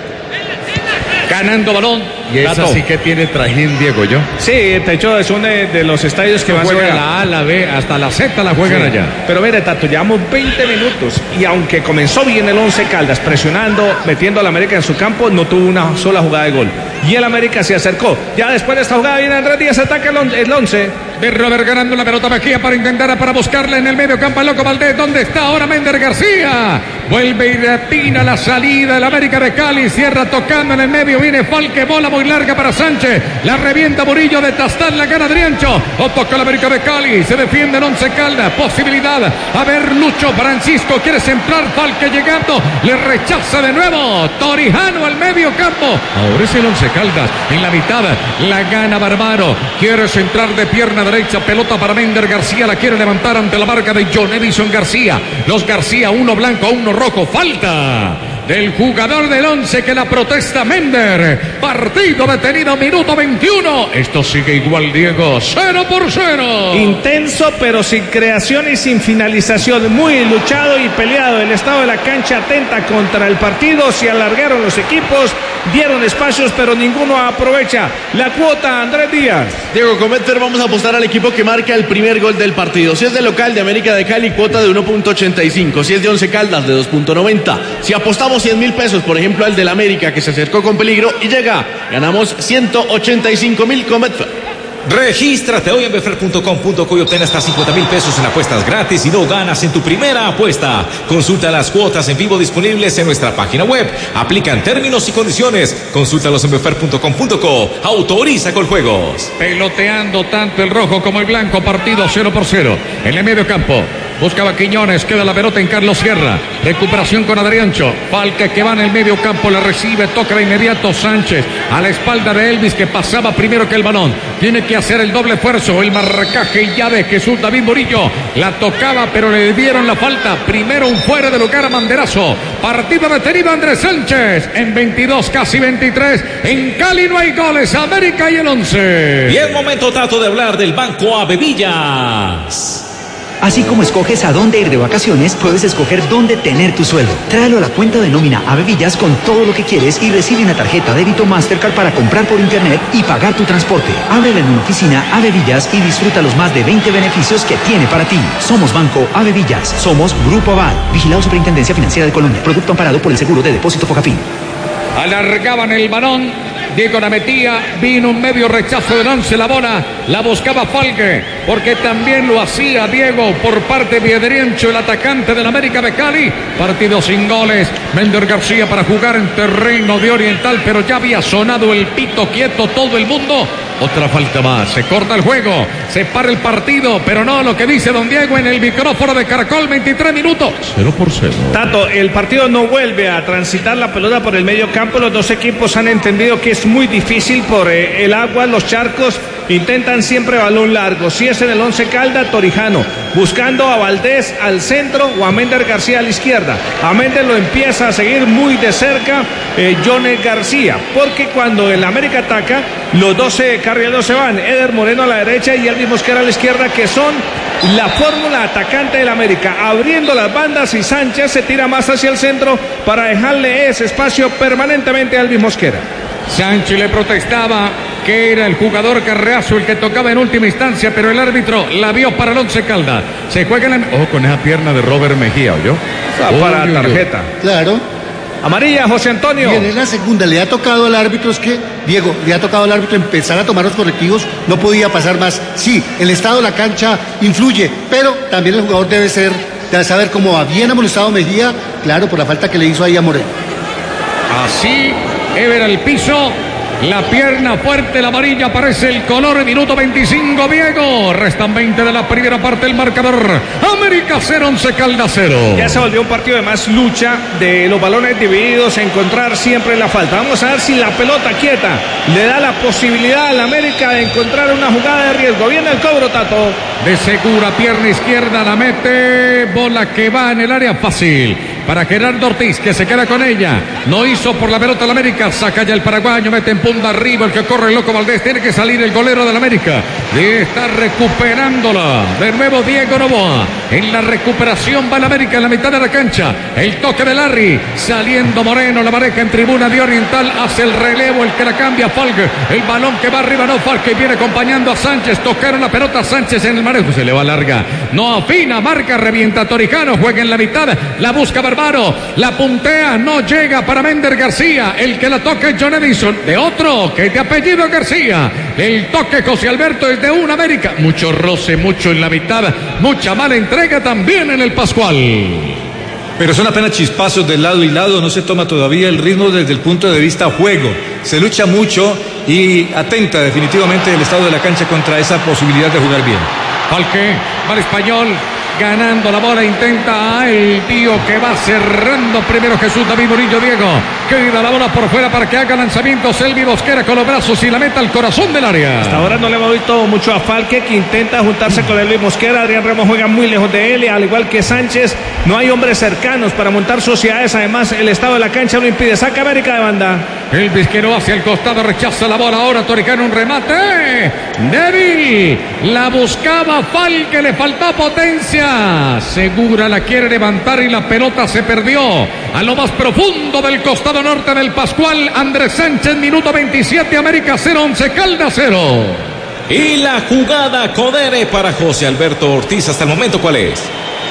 Ganando balón. Y esa Tato. sí que tiene trajín, Diego, yo. Sí, de hecho es uno de, de los estadios que Que más se juegan juega. la A, la B, hasta la Z la juegan Sí. allá. Pero mire, Tato, llevamos veinte minutos y aunque comenzó bien el Once Caldas, presionando, metiendo al América en su campo, no tuvo una sola jugada de gol. Y el América se acercó. Ya después de esta jugada viene Andrés Díaz, ataca el on- el Once. De Robert ganando la pelota Mejía para intentar, para buscarla en el medio campo. El Loco Valdés, ¿dónde está ahora Mender García? Vuelve y retina la salida del América de Cali. Cierra tocando en el medio. Viene Falque, bola muy larga para Sánchez. La revienta Murillo de Tastar, la gana Adriancho. O toca el América de Cali. Se defiende en Once Caldas. Posibilidad. A ver, Lucho Francisco quiere centrar. Falque llegando. Le rechaza de nuevo. Torijano al medio campo. Ahora es el Once Caldas. En la mitad la gana Barbaro. Quiere centrar de pierna derecha. Pelota para Mender García. La quiere levantar ante la marca de John Edison García. Los García, uno blanco, uno rojo. Falta del jugador del Once que la protesta Mender. Partido detenido, minuto veintiuno. Esto sigue igual, Diego. Cero por cero. Intenso, pero sin creación y sin finalización. Muy luchado y peleado. El estado de la cancha atenta contra el partido. Se alargaron los equipos, dieron espacios, pero ninguno aprovecha la cuota. Andrés Díaz. Diego Cometer, vamos a apostar al equipo que marca el primer gol del partido. Si es de local de América de Cali, cuota de uno punto ochenta y cinco. Si es de Once Caldas, de dos punto noventa. Si apostamos cien mil pesos, por ejemplo, al del América que se acercó con peligro y llega, ganamos ciento ochenta y cinco mil con Betfair. Regístrate hoy en betfair punto com punto co y obtén hasta cincuenta mil pesos en apuestas gratis y no ganas en tu primera apuesta. Consulta las cuotas en vivo disponibles en nuestra página web. Aplican términos y condiciones. Consúltalos en betfair punto com punto co. Autoriza con juegos. Peloteando tanto el rojo como el blanco, partido cero por cero. En el medio campo, buscaba Quiñones, queda la pelota en Carlos Sierra. Recuperación con Adriancho. Falque que va en el medio campo, la recibe, toca de inmediato Sánchez. A la espalda de Elvis que pasaba primero que el balón. Tiene que hacer el doble esfuerzo, el marcaje y ya de Jesús David Murillo. La tocaba, pero le dieron la falta. Primero un fuera de lugar a banderazo. Partido detenido Andrés Sánchez. En veintidós, casi veintitrés. En Cali no hay goles. América y el Once. Y es momento, Tato, de hablar del Banco Avevillas. Así como escoges a dónde ir de vacaciones, puedes escoger dónde tener tu sueldo. Tráelo a la cuenta de nómina Avevillas con todo lo que quieres y recibe una tarjeta débito Mastercard para comprar por internet y pagar tu transporte. Ábrela en una oficina Avevillas y disfruta los más de veinte beneficios que tiene para ti. Somos Banco Avevillas. Somos Grupo Aval. Vigilado Superintendencia Financiera de Colombia. Producto amparado por el Seguro de Depósito Focafín. Alargaban el balón. Diego la metía, vino un medio rechazo de Once, la bola la buscaba Falque, porque también lo hacía Diego por parte de Adriancho, el atacante del América de Cali. Partido sin goles, Mender García para jugar en terreno de Oriental, pero ya había sonado el pito quieto todo el mundo. Otra falta más. Se corta el juego. Se para el partido. Pero no lo que dice don Diego en el micrófono de Caracol. veintitrés minutos. cero por cero. Tato, el partido no vuelve a transitar la pelota por el medio campo. Los dos equipos han entendido que es muy difícil por eh, el agua, los charcos. Intentan siempre balón largo. Si es en el Once Caldas, Torijano buscando a Valdés al centro o a Méndez García a la izquierda. A Méndez lo empieza a seguir muy de cerca eh, Jones García, porque cuando el América ataca, los doce carrileros se van. Eder Moreno a la derecha y Elvis Mosquera a la izquierda, que son la fórmula atacante del América, abriendo las bandas, y Sánchez se tira más hacia el centro para dejarle ese espacio permanentemente a Elvis Mosquera. Sánchez le protestaba que era el jugador Carreazo el que tocaba en última instancia, pero el árbitro la vio para el Once Caldas. Se juega en la... Oh, con esa pierna de Robert Mejía, ¿oyó? Oh, para uy, tarjeta. Uy. Claro. Amarilla, José Antonio. Bien, en la segunda le ha tocado al árbitro, es que, Diego, le ha tocado al árbitro empezar a tomar los correctivos, no podía pasar más. Sí, el estado de la cancha influye, pero también el jugador debe ser, debe saber cómo va. Bien amonestado Mejía, claro, por la falta que le hizo ahí a Moreno. Así, Ever al piso. La pierna fuerte, la amarilla, aparece el color, minuto veinticinco, Diego. Restan veinte de la primera parte, el marcador. América cero, Once Caldas cero. Ya se volvió un partido de más lucha, de los balones divididos, encontrar siempre la falta. Vamos a ver si la pelota quieta le da la posibilidad al América de encontrar una jugada de riesgo. Viene el cobro, Tato. De segura, pierna izquierda, la mete. Bola que va en el área fácil para Gerardo Ortiz, que se queda con ella. No hizo por la pelota el América. Saca ya el paraguayo, mete en punta arriba el que corre, el loco Valdés. Tiene que salir el golero del América. Está recuperándola. De nuevo Diego Novoa. En la recuperación va el América en la mitad de la cancha. El toque de Larry. Saliendo Moreno, la pareja en tribuna de Oriental. Hace el relevo, el que la cambia, Falk. El balón que va arriba, no, Falk, que viene acompañando a Sánchez. Tocaron la pelota, Sánchez en el manejo. Se le va larga. No afina, marca, revienta Torijano. Juega en la mitad. La busca Barbaro. La puntea, no llega para Méndez García. El que la toca es John Edison. De otro, que es de apellido García. El toque José Alberto es de un América. Mucho roce, mucho en la mitad. Mucha mala entrega también en el Pascual. Pero son apenas chispazos de lado y lado, no se toma todavía el ritmo desde el punto de vista juego. Se lucha mucho y atenta definitivamente el estado de la cancha contra esa posibilidad de jugar bien. Falque, va el Español, ganando la bola, intenta el tío que va cerrando primero Jesús David Murillo, Diego. Queda la bola por fuera para que haga lanzamiento Elvis Mosquera con los brazos y la meta al corazón del área. Hasta ahora no le hemos visto mucho a Falque, que intenta juntarse con Elvis Mosquera. Adrián Ramos juega muy lejos de él, al igual que Sánchez. No hay hombres cercanos para montar sociedades. Además, el estado de la cancha lo impide. Saca América de banda. Elvis que no hacia el costado, rechaza la bola. Ahora Torijano, un remate débil. La buscaba Falque, le faltó potencia. Segura la quiere levantar y la pelota se perdió a lo más profundo del costado norte del Pascual. Andrés Sánchez, minuto veintisiete, América cero, Once Caldas cero. Y la jugada Codere para José Alberto Ortiz, hasta el momento, ¿cuál es?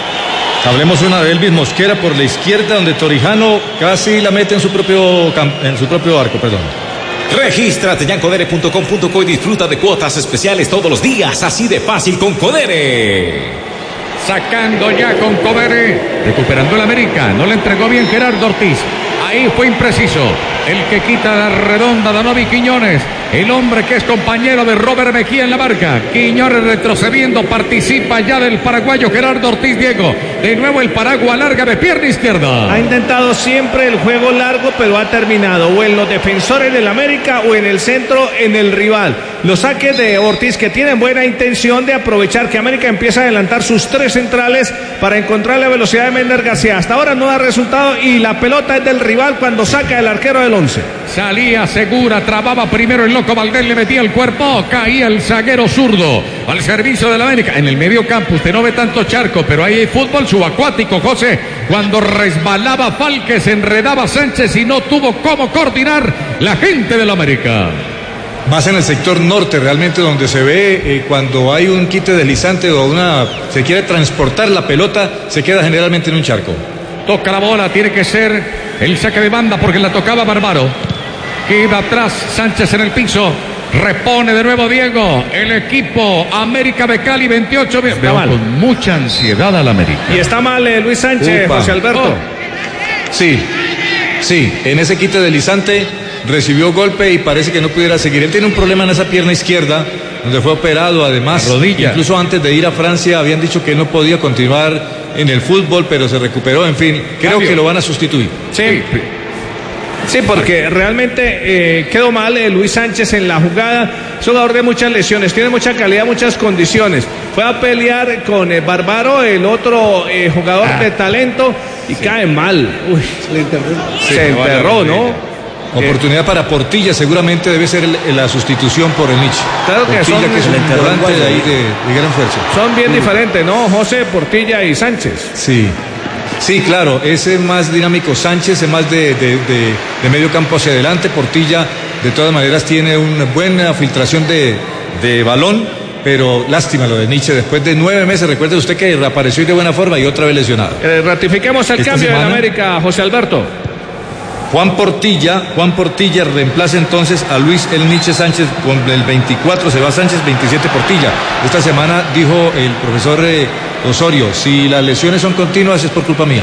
Hablemos una de Elvis Mosquera por la izquierda, donde Torijano casi la mete en su propio, en su propio arco, perdón. Regístrate ya en codere punto com punto co y disfruta de cuotas especiales todos los días, así de fácil con Codere. Sacando ya con Codere, recuperando el América, no le entregó bien Gerardo Ortiz. Ahí fue impreciso. El que quita la redonda, Danovi Quiñones, el hombre que es compañero de Robert Mejía en la marca. Quiñones retrocediendo, participa ya del paraguayo Gerardo Ortiz, Diego. De nuevo el paraguas larga de pierna izquierda. Ha intentado siempre el juego largo, pero ha terminado o en los defensores del América o en el centro, en el rival. Los saques de Ortiz, que tienen buena intención de aprovechar que América empieza a adelantar sus tres centrales para encontrar la velocidad de Méndez García. Hasta ahora no da resultado y la pelota es del rival cuando saca el arquero del once. Salía segura, trababa primero el loco Valdés, le metía el cuerpo, caía el zaguero zurdo al servicio de la América. En el medio campo usted no ve tanto charco, pero ahí hay fútbol subacuático, José. Cuando resbalaba Falque, se enredaba Sánchez y no tuvo cómo coordinar la gente de la América. Más en el sector norte, realmente, donde se ve eh, cuando hay un quite deslizante o una se quiere transportar la pelota, se queda generalmente en un charco. Toca la bola, tiene que ser el saque de banda porque la tocaba Barbaro. Queda atrás Sánchez en el piso. Repone de nuevo Diego. El equipo América de Cali, veintiocho. Veo con mucha ansiedad al América. Y está mal eh, Luis Sánchez, Upa. José Alberto. Oh. Sí, sí, en ese quite deslizante recibió golpe y parece que no pudiera seguir. Él tiene un problema en esa pierna izquierda, donde fue operado, además, la rodilla. Incluso antes de ir a Francia habían dicho que él no podía continuar en el fútbol, pero se recuperó, en fin, creo Cambio. que lo van a sustituir. Sí, sí, porque realmente eh, quedó mal eh, Luis Sánchez en la jugada, es un jugador de muchas lesiones, tiene mucha calidad, muchas condiciones, fue a pelear con eh, Bárbaro, el otro eh, jugador ah. de talento, y sí. cae mal. Uy, se le enterró, sí, se enterró, ¿no? Oportunidad para Portilla, seguramente debe ser el, la sustitución por el Nietzsche. Claro que Portilla, son, que es un volante de ahí de, de gran fuerza. Son bien diferentes, ¿no? José, Portilla y Sánchez. Sí, sí, claro, ese es más dinámico Sánchez, es más de, de, de, de medio campo hacia adelante. Portilla, de todas maneras, tiene una buena filtración de, de balón, pero lástima lo de Nietzsche, después de nueve meses, recuerde usted que reapareció de buena forma y otra vez lesionado. Eh, ratifiquemos el Esta cambio semana, en América, José Alberto. Juan Portilla, Juan Portilla reemplaza entonces a Luis El Nietzsche Sánchez con el veinticuatro, se va Sánchez, veintisiete Portilla. Esta semana dijo el profesor eh, Osorio, si las lesiones son continuas es por culpa mía.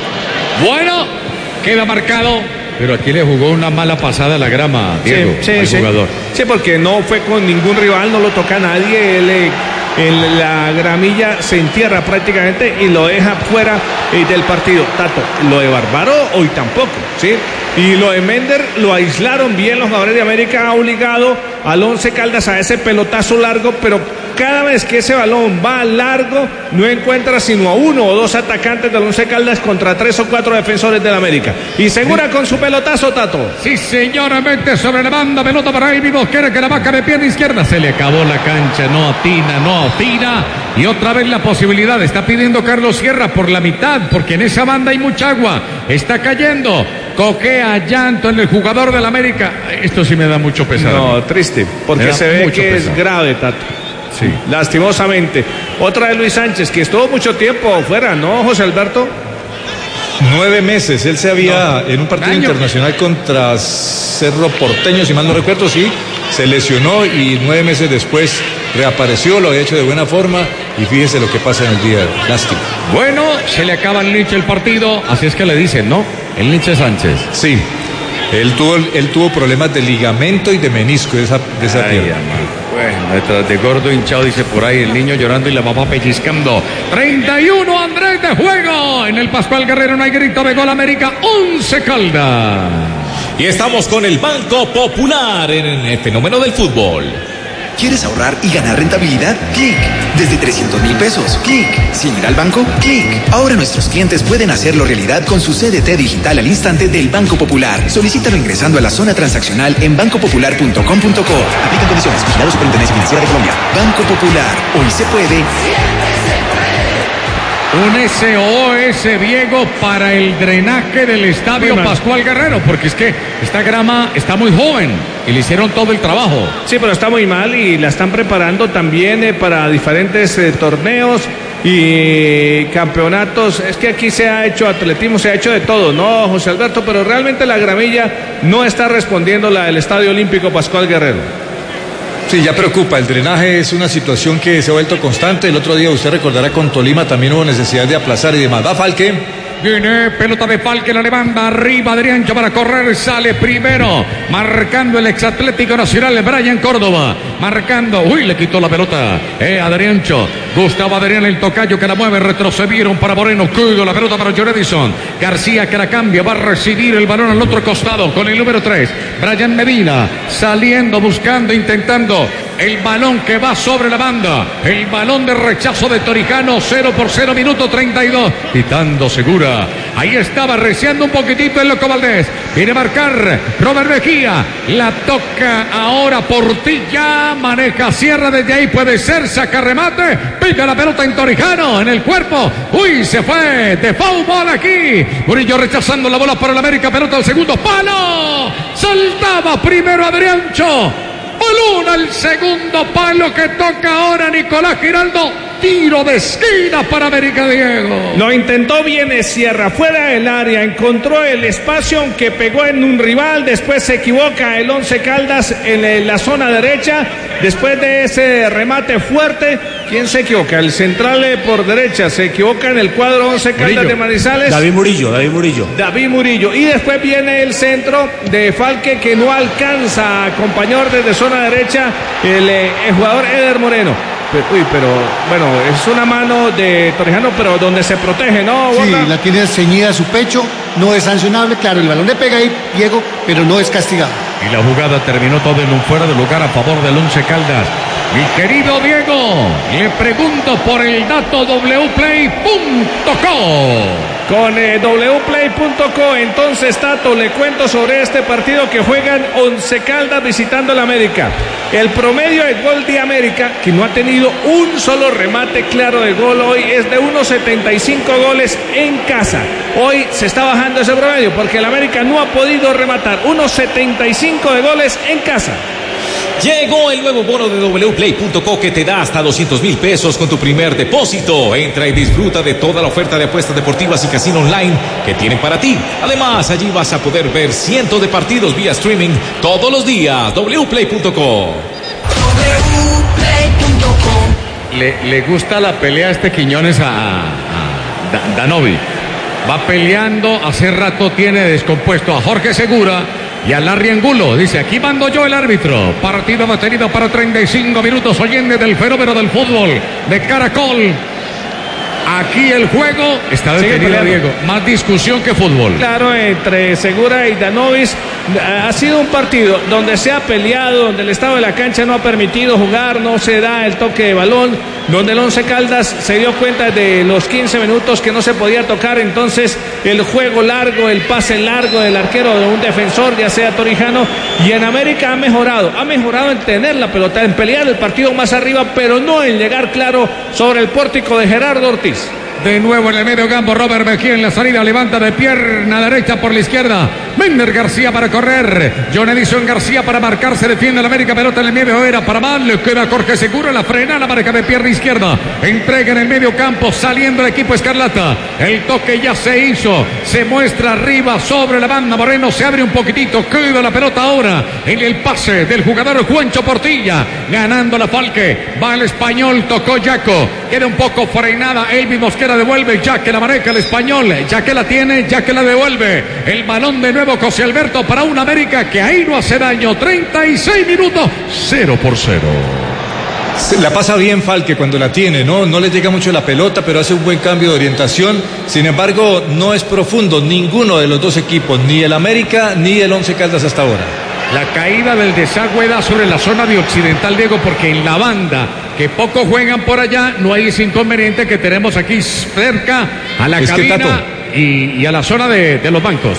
Bueno, queda marcado, pero aquí le jugó una mala pasada a la grama, Diego, sí, sí, al sí. jugador. Sí, porque no fue con ningún rival, no lo toca a nadie, él eh, en la gramilla se entierra prácticamente y lo deja fuera eh, del partido. Tato, lo de Bárbaro hoy tampoco, ¿sí? Y lo de Mender lo aislaron bien los jugadores de América, ha obligado al Once Caldas a ese pelotazo largo, pero cada vez que ese balón va largo, no encuentra sino a uno o dos atacantes del Once Caldas contra tres o cuatro defensores del América. Y segura con su pelotazo, Tato. Sí, señoramente, sobre la banda, pelota para Elvis Mosquera, que la vaca de pierna izquierda. Se le acabó la cancha, no atina, no atina. Y otra vez la posibilidad, está pidiendo Carlos Sierra por la mitad, porque en esa banda hay mucha agua. Está cayendo. Coquea, llanto en el jugador del América. Esto sí me da mucho pesar. No, triste, porque se ve que pesar. Es grave, Tato. Sí. Lastimosamente. Otra de Luis Sánchez, que estuvo mucho tiempo fuera, ¿no, José Alberto? Nueve meses. Él se había, no, en un partido año. internacional contra Cerro Porteño, si mal no recuerdo, sí, se lesionó y nueve meses después reapareció, lo había hecho de buena forma y fíjese lo que pasa en el día. Lástima. Bueno, se le acaba el Nietzsche el partido, así es que le dicen, ¿no? El Nietzsche Sánchez. Sí. Él tuvo, él tuvo problemas de ligamento y de menisco de esa, de esa Ay, pierna. Bueno, detrás de gordo hinchado, dice por ahí el niño llorando y la mamá pellizcando. treinta y uno, Andrés de juego. En el Pascual Guerrero no hay grito de gol. América, Once Caldas. Y estamos con el Banco Popular en el fenómeno del fútbol. ¿Quieres ahorrar y ganar rentabilidad? Clic. Desde trescientos mil pesos. Clic. Sin ir al banco. Clic. Ahora nuestros clientes pueden hacerlo realidad con su C D T digital al instante del Banco Popular. Solicítalo ingresando a la zona transaccional en banco popular punto com punto co. Aplican condiciones. Vigilado Superintendencia Financiera de Colombia. Banco Popular. Hoy se puede. Un S O S, Diego, para el drenaje del estadio Pascual Guerrero, porque es que esta grama está muy joven y le hicieron todo el trabajo. Sí, pero está muy mal y la están preparando también eh, para diferentes eh, torneos y campeonatos. Es que aquí se ha hecho atletismo, se ha hecho de todo, ¿no, José Alberto? Pero realmente la gramilla no está respondiendo, la del Estadio Olímpico Pascual Guerrero. Sí, ya preocupa, el drenaje es una situación que se ha vuelto constante. El otro día usted recordará con Tolima también hubo necesidad de aplazar y demás. Va Falque. Viene pelota de Falque, la levanta arriba Adriancho para correr, sale primero, marcando el ex Atlético Nacional, Brian Córdoba, marcando, uy, le quitó la pelota, eh, Adriancho, Gustavo Adrián el tocayo que la mueve, retrocedieron para Moreno, cuido la pelota para John Edison, García que la cambia, va a recibir el balón al otro costado con el número tres, Brian Medina, saliendo, buscando, intentando, el balón que va sobre la banda, el balón de rechazo de Torijano, cero por cero, minuto treinta y dos, quitando segura. Ahí estaba reciando un poquitito el Loco Valdés. Viene a marcar Robert Mejía. La toca ahora Portilla. Maneja Sierra desde ahí. Puede ser. Saca remate. Pica la pelota en Torijano. En el cuerpo. Uy, se fue. De fútbol aquí. Murillo rechazando la bola para el América. Pelota al segundo palo. Saltaba primero Adriancho. Balón al segundo palo que toca ahora Nicolás Giraldo. tiro de esquina para América, Diego. Lo intentó bien Sierra, fuera del área, encontró el espacio, aunque pegó en un rival, después se equivoca el Once Caldas en la zona derecha, después de ese remate fuerte, ¿quién se equivoca? El central por derecha, se equivoca en el cuadro Once Caldas Murillo. de Manizales. David Murillo, David Murillo. David Murillo, y después viene el centro de Falque que no alcanza a acompañar desde zona derecha el, el jugador Eder Moreno. Pero, uy, pero bueno, es una mano de Torrijano, pero donde se protege, ¿no, Borja? Sí, la tiene ceñida a su pecho, no es sancionable, claro, el balón le pega ahí, Diego, pero no es castigado. Y la jugada terminó todo en un fuera de lugar a favor del Once Caldas. Mi querido Diego, le pregunto por el dato doble u play punto co. Con eh, doble u play punto co, entonces, Tato, le cuento sobre este partido que juegan Once Caldas visitando el América. El promedio de gol de América, que no ha tenido un solo remate claro de gol hoy, es de uno setenta y cinco goles en casa. Hoy se está bajando ese promedio porque el América no ha podido rematar. uno setenta y cinco de goles en casa. Llegó el nuevo bono de doble u play punto co que te da hasta doscientos mil pesos con tu primer depósito. Entra y disfruta de toda la oferta de apuestas deportivas y casino online que tienen para ti. Además, allí vas a poder ver cientos de partidos vía streaming todos los días. doble u play punto co. Le, le gusta la pelea a este Quiñones a, a Da- Danovi. Va peleando, hace rato tiene descompuesto a Jorge Segura y a Larry Angulo. Dice, aquí mando yo el árbitro. Partido detenido para treinta y cinco minutos, oyente del fenómeno del fútbol de Caracol. Aquí el juego está detenido, Diego. Más discusión que fútbol. Claro, entre Segura y Danovis. Ha sido un partido donde se ha peleado, donde el estado de la cancha no ha permitido jugar, no se da el toque de balón, donde el Once Caldas se dio cuenta de los quince minutos que no se podía tocar, entonces el juego largo, el pase largo del arquero de un defensor, ya sea Torrijano, y en América ha mejorado, ha mejorado en tener la pelota, en pelear el partido más arriba, pero no en llegar claro sobre el pórtico de Gerardo Ortiz. De nuevo en el medio campo, Robert Mejía en la salida, levanta de pierna derecha por la izquierda. Mender García para correr. John Edison García para marcarse, defiende la América, pelota en el medio, era para mal, le queda Jorge Segura, la frena, la marca de pierna izquierda. Entrega en el medio campo, saliendo el equipo Escarlata. El toque ya se hizo, se muestra arriba sobre la banda. Moreno se abre un poquitito, queda la pelota ahora en el pase del jugador Juancho Portilla. Ganando la Falque, va el español, tocó Yaco, queda un poco frenada, Elvis Mosquera devuelve, ya que la maneja el español, ya que la tiene, ya que la devuelve. El balón de nuevo José Alberto para un América que ahí no hace daño. treinta y seis minutos, cero por cero. La pasa bien Falque cuando la tiene, ¿no? No le llega mucho la pelota, pero hace un buen cambio de orientación. Sin embargo, no es profundo ninguno de los dos equipos, ni el América ni el Once Caldas hasta ahora. La caída del desagüe da sobre la zona de occidental, Diego, porque en la banda, que pocos juegan por allá, no hay ese inconveniente que tenemos aquí cerca a la es cabina y, y a la zona de, de los bancos.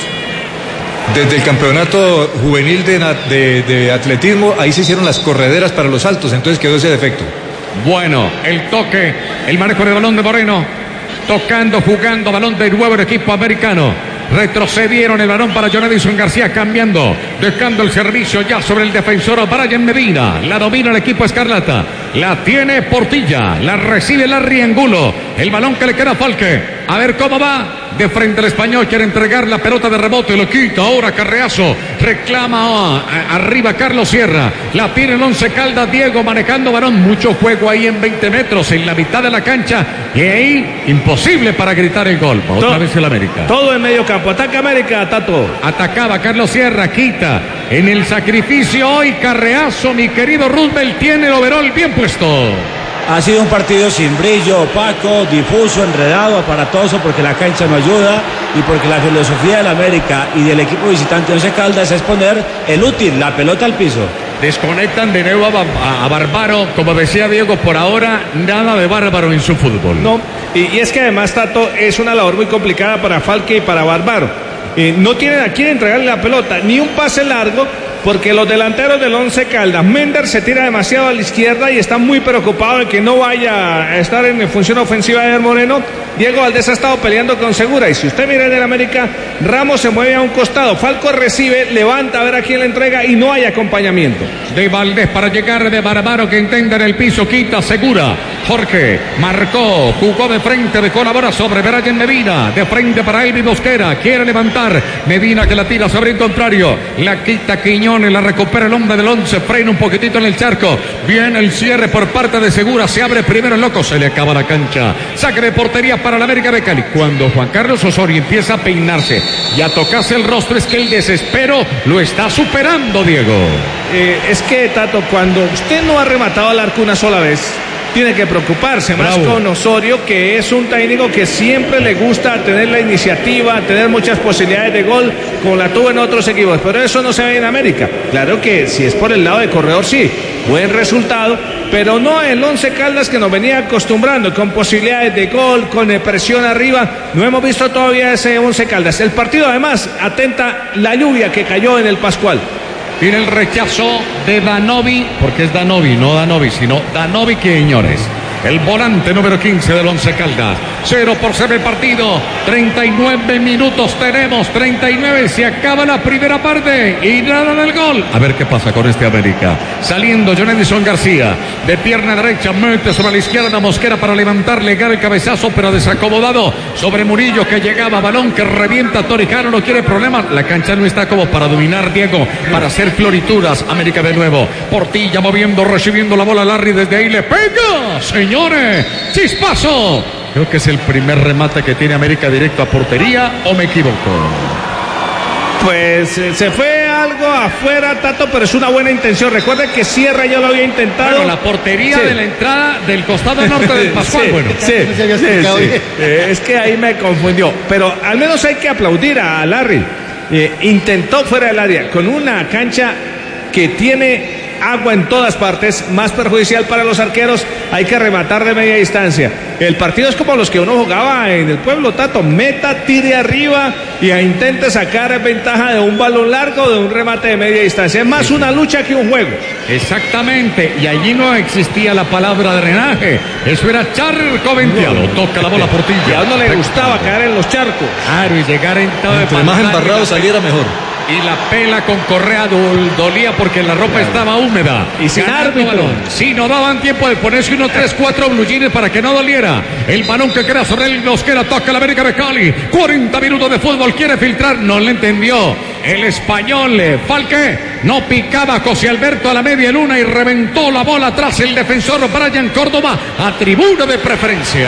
Desde el campeonato juvenil de, de, de atletismo, ahí se hicieron las correderas para los saltos, entonces quedó ese defecto. Bueno, el toque, el manejo del balón de Moreno, tocando, jugando, balón de nuevo el equipo americano. Retrocedieron el balón para John Edison García, cambiando, dejando el servicio ya sobre el defensor Brian Medina. La domina el equipo Escarlata, la tiene Portilla, la recibe Larry Angulo. El balón que le queda a Falque, a ver cómo va. De frente al español, quiere entregar la pelota de rebote, lo quita ahora Carreazo, reclama oh, arriba Carlos Sierra, la tiene el Once Caldas, Diego manejando balón, mucho juego ahí en veinte metros, en la mitad de la cancha, y ahí imposible para gritar el gol. Otra todo, vez el América. Todo en medio campo, ataca América, Tato. Atacaba Carlos Sierra, quita, en el sacrificio hoy Carreazo, mi querido Roosevelt, tiene el overol bien puesto. Ha sido un partido sin brillo, opaco, difuso, enredado, aparatoso, porque la cancha no ayuda y porque la filosofía del América y del equipo visitante Once Caldas es poner el útil, la pelota al piso. Desconectan de nuevo a, a, a Bárbaro, como decía Diego, por ahora nada de Bárbaro en su fútbol. No, y, y es que además, Tato, es una labor muy complicada para Falque y para Bárbaro. Eh, no tienen a quién entregarle la pelota, ni un pase largo, porque los delanteros del Once Caldas, Mender se tira demasiado a la izquierda y está muy preocupado de que no vaya a estar en función ofensiva de Eder Moreno. Diego Valdés ha estado peleando con Segura, y si usted mira en el América, Ramos se mueve a un costado, Falco recibe, levanta a ver a quién le entrega y no hay acompañamiento. De Valdés para llegar de Bárbaro, que intenta en el piso, quita Segura, Jorge marcó, jugó de frente, de colabora sobre Brian Medina, de frente para Elvis Mosquera, quiere levantar, Medina que la tira sobre el contrario, la quita Quiñones, la recupera el hombre del once, frena un poquitito en el charco, viene el cierre por parte de Segura, se abre primero el loco, se le acaba la cancha, saque de portería para la América de Cali, cuando Juan Carlos Osorio empieza a peinarse y a tocarse el rostro, es que el desespero lo está superando, Diego. Eh, es que, Tato, cuando usted no ha rematado al arco una sola vez, tiene que preocuparse más Bravo. con Osorio, que es un técnico que siempre le gusta tener la iniciativa, tener muchas posibilidades de gol, como la tuvo en otros equipos, pero eso no se ve en América. Claro que si es por el lado de corredor, sí, buen resultado, pero no el Once Caldas que nos venía acostumbrando, con posibilidades de gol, con presión arriba. No hemos visto todavía ese Once Caldas. El partido, además, atenta la lluvia que cayó en el Pascual. Tiene el rechazo de Danovi, porque es Danovi, no Danovi, sino Danovi Quiñones. El volante número quince del Once Caldas. Cero por cero el partido. treinta y nueve minutos tenemos. treinta y nueve. Se acaba la primera parte. Y nada del gol. A ver qué pasa con este América. Saliendo John Edison García. De pierna derecha. Mete sobre la izquierda Mosquera para levantarle el cabezazo. Pero desacomodado sobre Murillo que llegaba. Balón que revienta. Torijano no quiere problemas. La cancha no está como para dominar, Diego. Para hacer florituras. América de nuevo. Portilla moviendo, recibiendo la bola. Larry desde ahí le pega. Señor. Señores, chispazo. Creo que es el primer remate que tiene América directo a portería, ¿o me equivoco? Pues eh, se fue algo afuera, Tato, pero es una buena intención. Recuerde que Sierra ya lo había intentado. Bueno, la portería sí. de la entrada del costado norte del Pascual. Sí, bueno, sí, sí, sí, sí. Eh, es que ahí me confundió. Pero al menos hay que aplaudir a Larry. Eh, intentó fuera del área con una cancha que tiene agua en todas partes, más perjudicial para los arqueros, hay que rematar de media distancia. El partido es como los que uno jugaba en el pueblo, Tato, meta, tire arriba y intente sacar ventaja de un balón largo o de un remate de media distancia. Es más una lucha que un juego. Exactamente, y allí no existía la palabra drenaje, eso era charco venteado. Toca la bola Portilla. Y a uno le gustaba caer en los charcos. Claro, y llegar en todo de Entre más embarrado saliera mejor. Y la pela con Correa dol, dolía porque la ropa estaba húmeda. Y sin árbitro. Sí, no daban tiempo de ponerse unos tres, cuatro blue jeans para que no doliera. El balón que queda sobre el Mosquera, toca la América de Cali. cuarenta minutos de fútbol, quiere filtrar, no le entendió. El español, Falque, no picaba José Alberto a la media luna y reventó la bola atrás el defensor Brian Córdoba a tribuna de preferencia.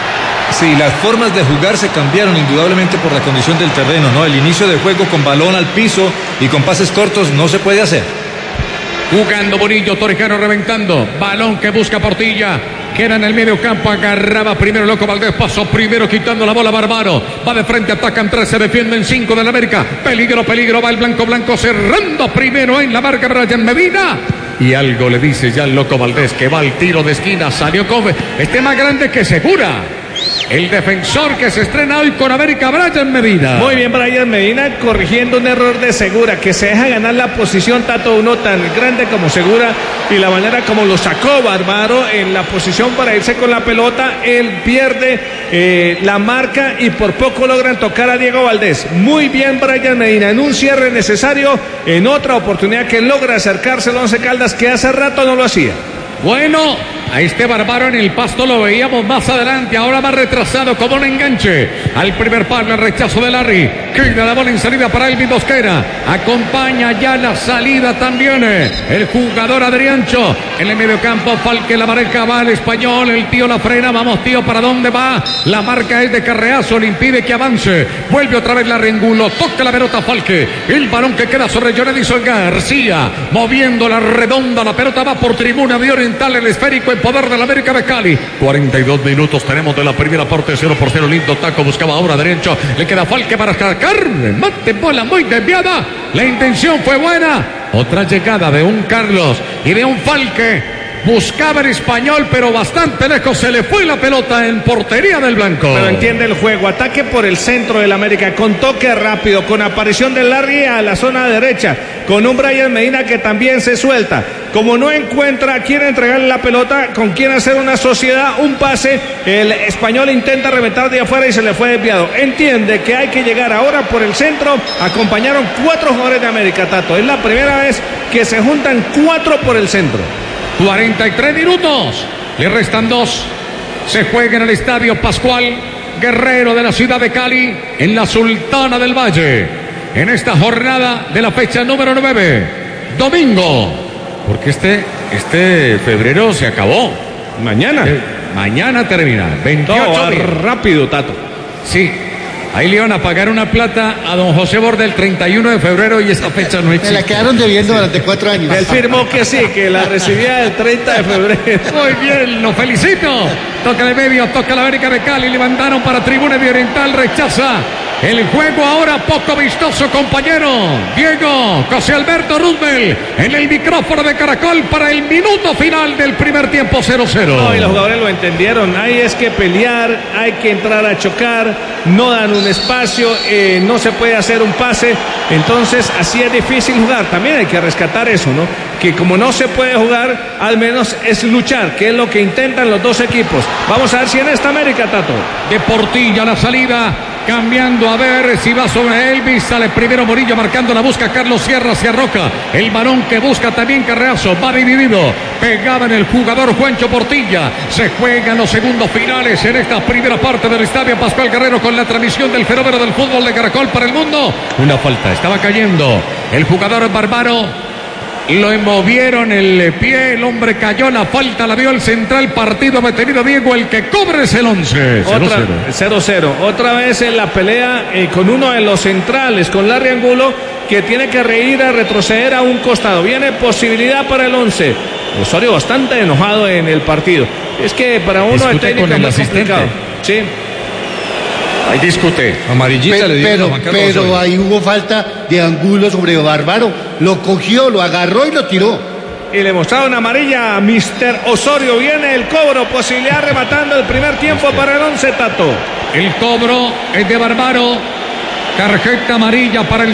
Sí, las formas de jugar se cambiaron indudablemente por la condición del terreno, ¿no? El inicio de juego con balón al piso y con pases cortos no se puede hacer. Jugando Bonillo, Torijano reventando, balón que busca Portilla, queda en el medio campo, agarraba primero Loco Valdés, pasó primero quitando la bola Bárbaro, va de frente, atacan tres, se defienden cinco de la América, peligro, peligro, va el Blanco Blanco cerrando primero en la marca Brian Medina. Y algo le dice ya el Loco Valdés que va al tiro de esquina, salió Cofe, este más grande que Segura. El defensor que se estrena hoy con América, Brian Medina. Muy bien, Brian Medina, corrigiendo un error de Segura, que se deja ganar la posición, Tato, uno tan grande como Segura, y la manera como lo sacó Bárbaro en la posición para irse con la pelota, él pierde eh, la marca y por poco logran tocar a Diego Valdés. Muy bien, Brian Medina, en un cierre necesario, en otra oportunidad que logra acercarse al Once Caldas, que hace rato no lo hacía. Bueno, a este Bárbaro en el pasto lo veíamos más adelante, ahora va retrasado como un enganche. Al primer palo, el rechazo de Larry. Queda la bola en salida para Elvis Mosquera. Acompaña ya la salida también el jugador Adriancho. En el medio campo, Falque, la marca va el español. El tío la frena. Vamos, tío, ¿para dónde va? La marca es de Carreazo, le impide que avance. Vuelve otra vez Larry Angulo. Toca la pelota Falque. El balón que queda sobre John Edison García. Moviendo la redonda. La pelota va por tribuna de Oriental. El esférico en poder de la América de Cali. cuarenta y dos minutos tenemos de la primera parte. cero por cero. Lindo taco. Buscaba ahora derecho. Le queda Falque para sacar. Mate bola muy desviada. La intención fue buena. Otra llegada de un Carlos y de un Falque. Buscaba el español, pero bastante lejos. Se le fue la pelota en portería del Blanco. Pero entiende el juego. Ataque por el centro del América. Con toque rápido. Con aparición de Larry a la zona derecha. Con un Brian Medina que también se suelta. Como no encuentra a quién entregarle la pelota, con quién hacer una sociedad, un pase, el español intenta reventar de afuera y se le fue desviado. Entiende que hay que llegar ahora por el centro. Acompañaron cuatro jugadores de América, Tato. Es la primera vez que se juntan cuatro por el centro. cuarenta y tres minutos. Le restan dos. Se juega en el Estadio Pascual Guerrero de la ciudad de Cali, en la Sultana del Valle, en esta jornada de la fecha número nueve, domingo, porque este, este febrero se acabó. Mañana. Eh, mañana termina. veintiocho Todo días. rápido, Tato. Sí. Ahí le iban a pagar una plata a don José Borda el treinta y uno de febrero y esa fecha no existe. Me la quedaron debiendo durante cuatro años. Él firmó que sí, que la recibía el treinta de febrero. Muy bien, lo felicito. Toca de medio, toca la América de Cali, levantaron para Tribuna de Oriental, rechaza. El juego ahora poco vistoso, compañero. Diego José Alberto Roosevelt en el micrófono de Caracol para el minuto final del primer tiempo cero cero. No, y los jugadores lo entendieron. Ahí es que pelear, hay que entrar a chocar, no dan un espacio, eh, no se puede hacer un pase. Entonces, así es difícil jugar. También hay que rescatar eso, ¿no? Que como no se puede jugar, al menos es luchar, que es lo que intentan los dos equipos. Vamos a ver si en esta América, Tato. De Portilla la salida. Cambiando a ver si va sobre Elvis. Sale primero Morillo marcando la busca Carlos Sierra hacia Roca. El varón que busca también Carreazo. Va dividido. Pegaba en el jugador Juancho Portilla. Se juegan los segundos finales en esta primera parte del Estadio Pascual Guerrero con la transmisión del fenómeno del fútbol de Caracol para el mundo. Una falta. Estaba cayendo el jugador Barbaro. Lo movieron el pie, el hombre cayó, la falta la dio el central, partido detenido Diego, el que cobre es el once. cero cero. Otra vez en la pelea eh, con uno de los centrales, con Larry Angulo, que tiene que reír a retroceder a un costado. Viene posibilidad para el once. Osorio bastante enojado en el partido. Es que para uno de técnico es muy complicado. Sí. Ahí discute. Amarillita pero, le dio pero, a Juan Carlos pero Osorio. ahí hubo falta de Angulo sobre Bárbaro. Lo cogió, lo agarró y lo tiró. Y le mostraron amarilla a mister Osorio. Viene el cobro, posibilidad rematando el primer tiempo para el once, Tato. El cobro es de Bárbaro. Tarjeta amarilla para el